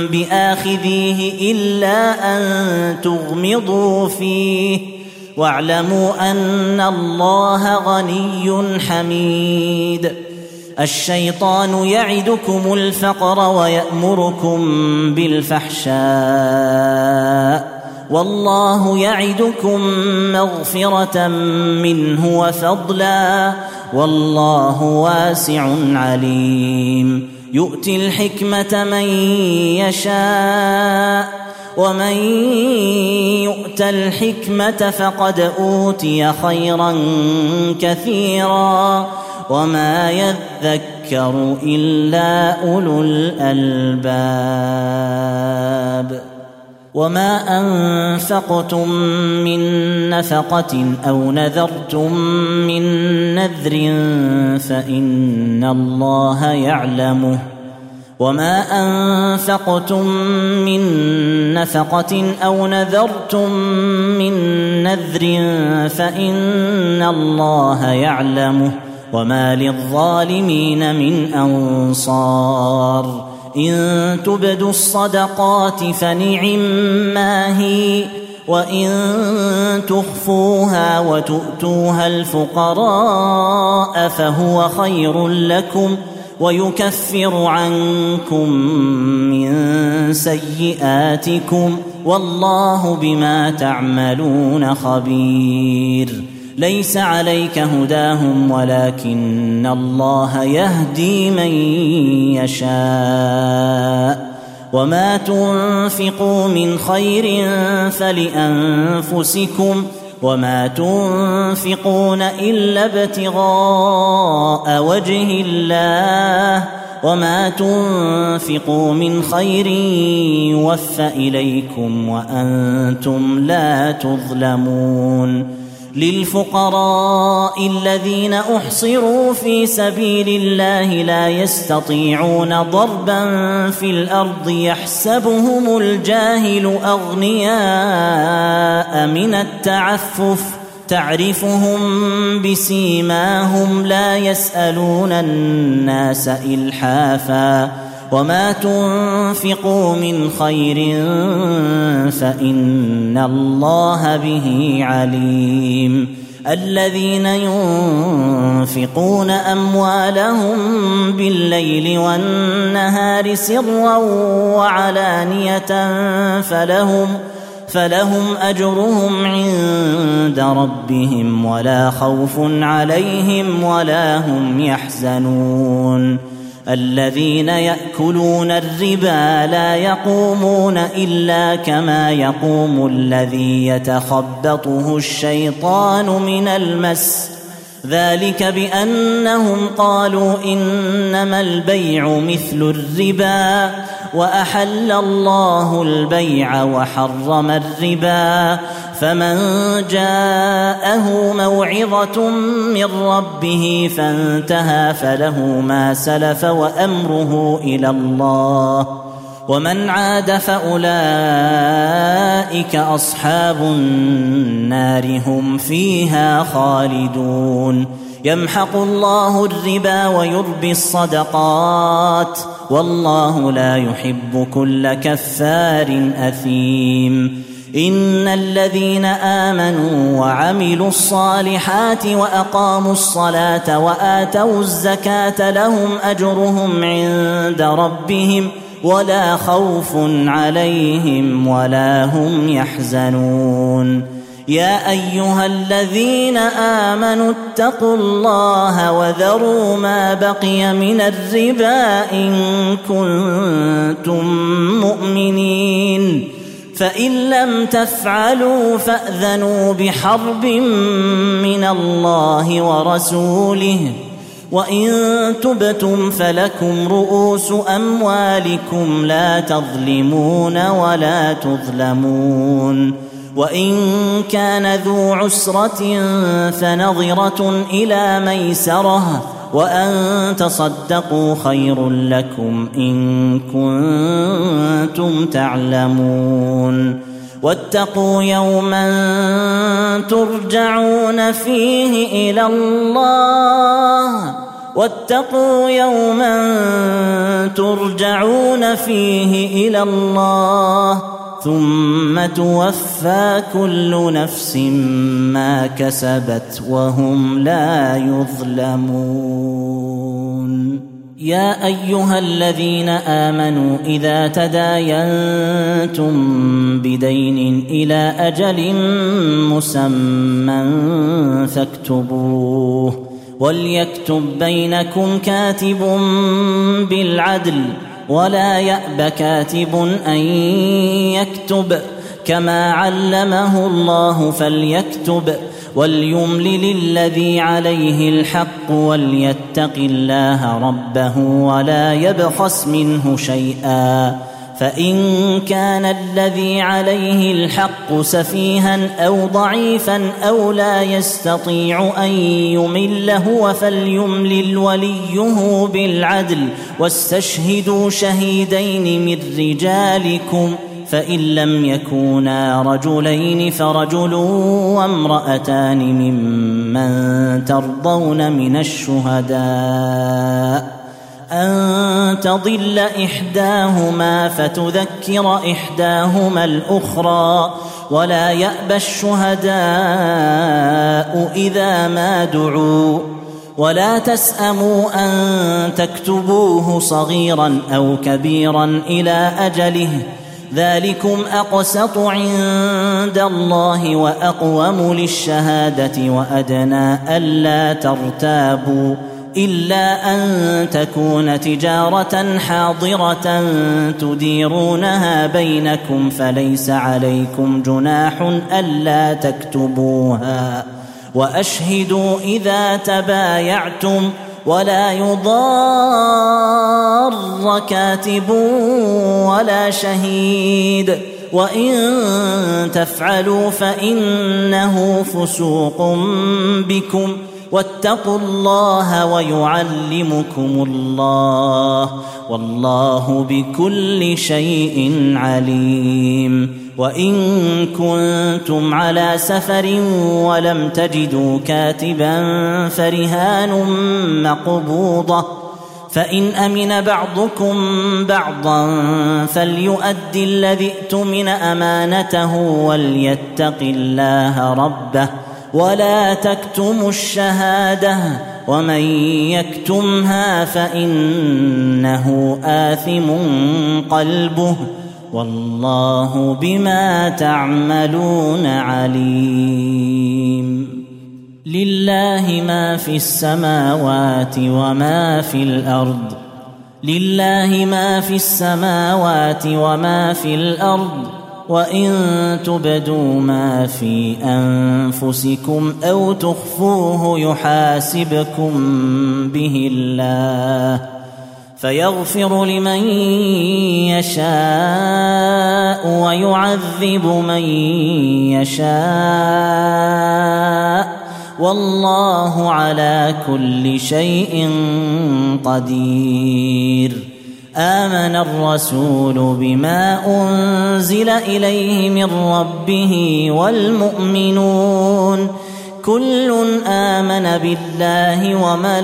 بآخذيه إلا أن تغمضوا فيه واعلموا أن الله غني حميد الشيطان يعدكم الفقر ويأمركم بالفحشاء والله يعدكم مغفرة منه وفضلا والله واسع عليم يؤتي الحكمة من يشاء ومن يؤت الحكمة فقد أوتي خيرا كثيرا وما يذكر إلا أولو الألباب وما أنفقتم من نفقة أو نذرتم من نذر فإن الله يعلمه وما أنفقتم من نفقة أو نذرتم من نذر فإن الله يعلمه وما للظالمين من أنصار إن تبدوا الصدقات فنعما هي وإن تخفوها وتؤتوها الفقراء فهو خير لكم ويكفر عنكم من سيئاتكم والله بما تعملون خبير ليس عليك هداهم ولكن الله يهدي من يشاء وما تنفقوا من خير فلأنفسكم وما تنفقون إلا ابتغاء وجه الله وما تنفقوا من خير يوفى إليكم وأنتم لا تظلمون للفقراء الذين أحصروا في سبيل الله لا يستطيعون ضربا في الأرض يحسبهم الجاهل أغنياء من التعفف تعرفهم بسيماهم لا يسألون الناس إلحافا وما تنفقوا من خير فإن الله به عليم الذين ينفقون أموالهم بالليل والنهار سرا وعلانية فلهم فلهم أجرهم عند ربهم ولا خوف عليهم ولا هم يحزنون الذين يأكلون الربا لا يقومون إلا كما يقوم الذي يتخبطه الشيطان من المس ذلك بأنهم قالوا إنما البيع مثل الربا وأحل الله البيع وحرم الربا فمن جاءه موعظة من ربه فانتهى فله ما سلف وأمره إلى الله ومن عاد فأولئك أصحاب النار هم فيها خالدون يمحق الله الربا ويربي الصدقات والله لا يحب كل كفار أثيم إن الذين آمنوا وعملوا الصالحات وأقاموا الصلاة وآتوا الزكاة لهم أجرهم عند ربهم ولا خوف عليهم ولا هم يحزنون يا أيها الذين آمنوا اتقوا الله وذروا ما بقي من الربا إن كنتم مؤمنين فإن لم تفعلوا فأذنوا بحرب من الله ورسوله وإن تبتم فلكم رؤوس أموالكم لا تظلمون ولا تظلمون وإن كان ذو عسرة فنظرة إلى ميسرة وأن تصدقوا خير لكم إن كنتم تعلمون واتقوا يوما ترجعون فيه إلى الله واتقوا يوما ترجعون فيه إلى الله ثم توفى كل نفس ما كسبت وهم لا يظلمون يا أيها الذين آمنوا إذا تداينتم بدين إلى أجل مسمى فاكتبوه وليكتب بينكم كاتب بالعدل ولا يأب كاتب أن يكتب كما علمه الله فليكتب وليملل الذي عليه الحق وليتق الله ربه ولا يبخس منه شيئا فإن كان الذي عليه الحق سفيها أو ضعيفا أو لا يستطيع أن يمل هو فليملل وليه بالعدل واستشهدوا شهيدين من رجالكم فإن لم يكونا رجلين فرجل وامرأتان ممن ترضون من الشهداء أن تضل إحداهما فتذكر إحداهما الأخرى ولا يأبى الشهداء إذا ما دعوا ولا تسأموا أن تكتبوه صغيرا أو كبيرا إلى أجله ذلكم أقسط عند الله وأقوم للشهادة وأدنى ألا ترتابوا إلا أن تكون تجارة حاضرة تديرونها بينكم فليس عليكم جناح ألا تكتبوها وأشهدوا إذا تبايعتم ولا يضار كاتب ولا شهيد وإن تفعلوا فإنه فسوق بكم واتقوا الله ويعلمكم الله والله بكل شيء عليم. وإن كنتم على سفر ولم تجدوا كاتبا فرهان مقبوضة، فإن أمن بعضكم بعضا فليؤدي الذي ائتمن أمانته وليتق الله ربه ولا تكتموا الشهادة ومن يكتمها فإنه آثم قلبه والله بما تعملون عليم. لله ما في السماوات وما في الأرض لله ما في السماوات وما في الأرض وإن تبدوا ما في أنفسكم أو تخفوه يحاسبكم به الله فيغفر لمن يشاء ويعذب من يشاء والله على كل شيء قدير. آمن الرسول بما أنزل إليه من ربه والمؤمنون كل آمن بالله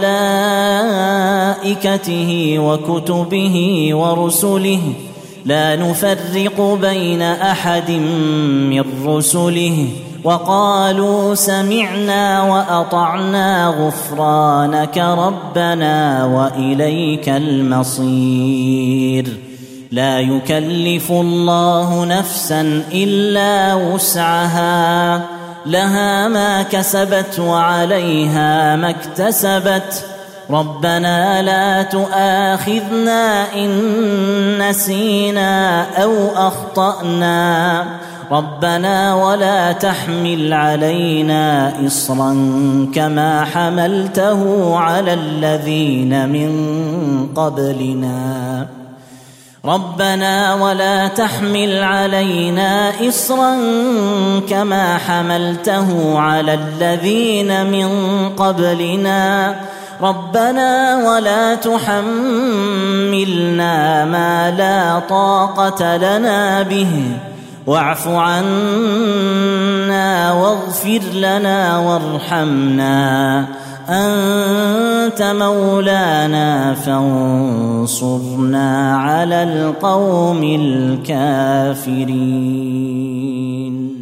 وملائكته وكتبه ورسله لا نفرق بين أحد من رسله وقالوا سمعنا وأطعنا غفرانك ربنا وإليك المصير. لا يكلف الله نفسا إلا وسعها لها ما كسبت وعليها ما اكتسبت ربنا لا تؤاخذنا إن نسينا أو أخطأنا ربنا ولا تحمل علينا إصرا كما حملته على الذين من قبلنا ربنا ولا تحمل علينا إصرا كما حملته على الذين من قبلنا ربنا ولا تحملنا ما لا طاقة لنا به واعف عنا واغفر لنا وارحمنا أنت مولانا فانصرنا على القوم الكافرين.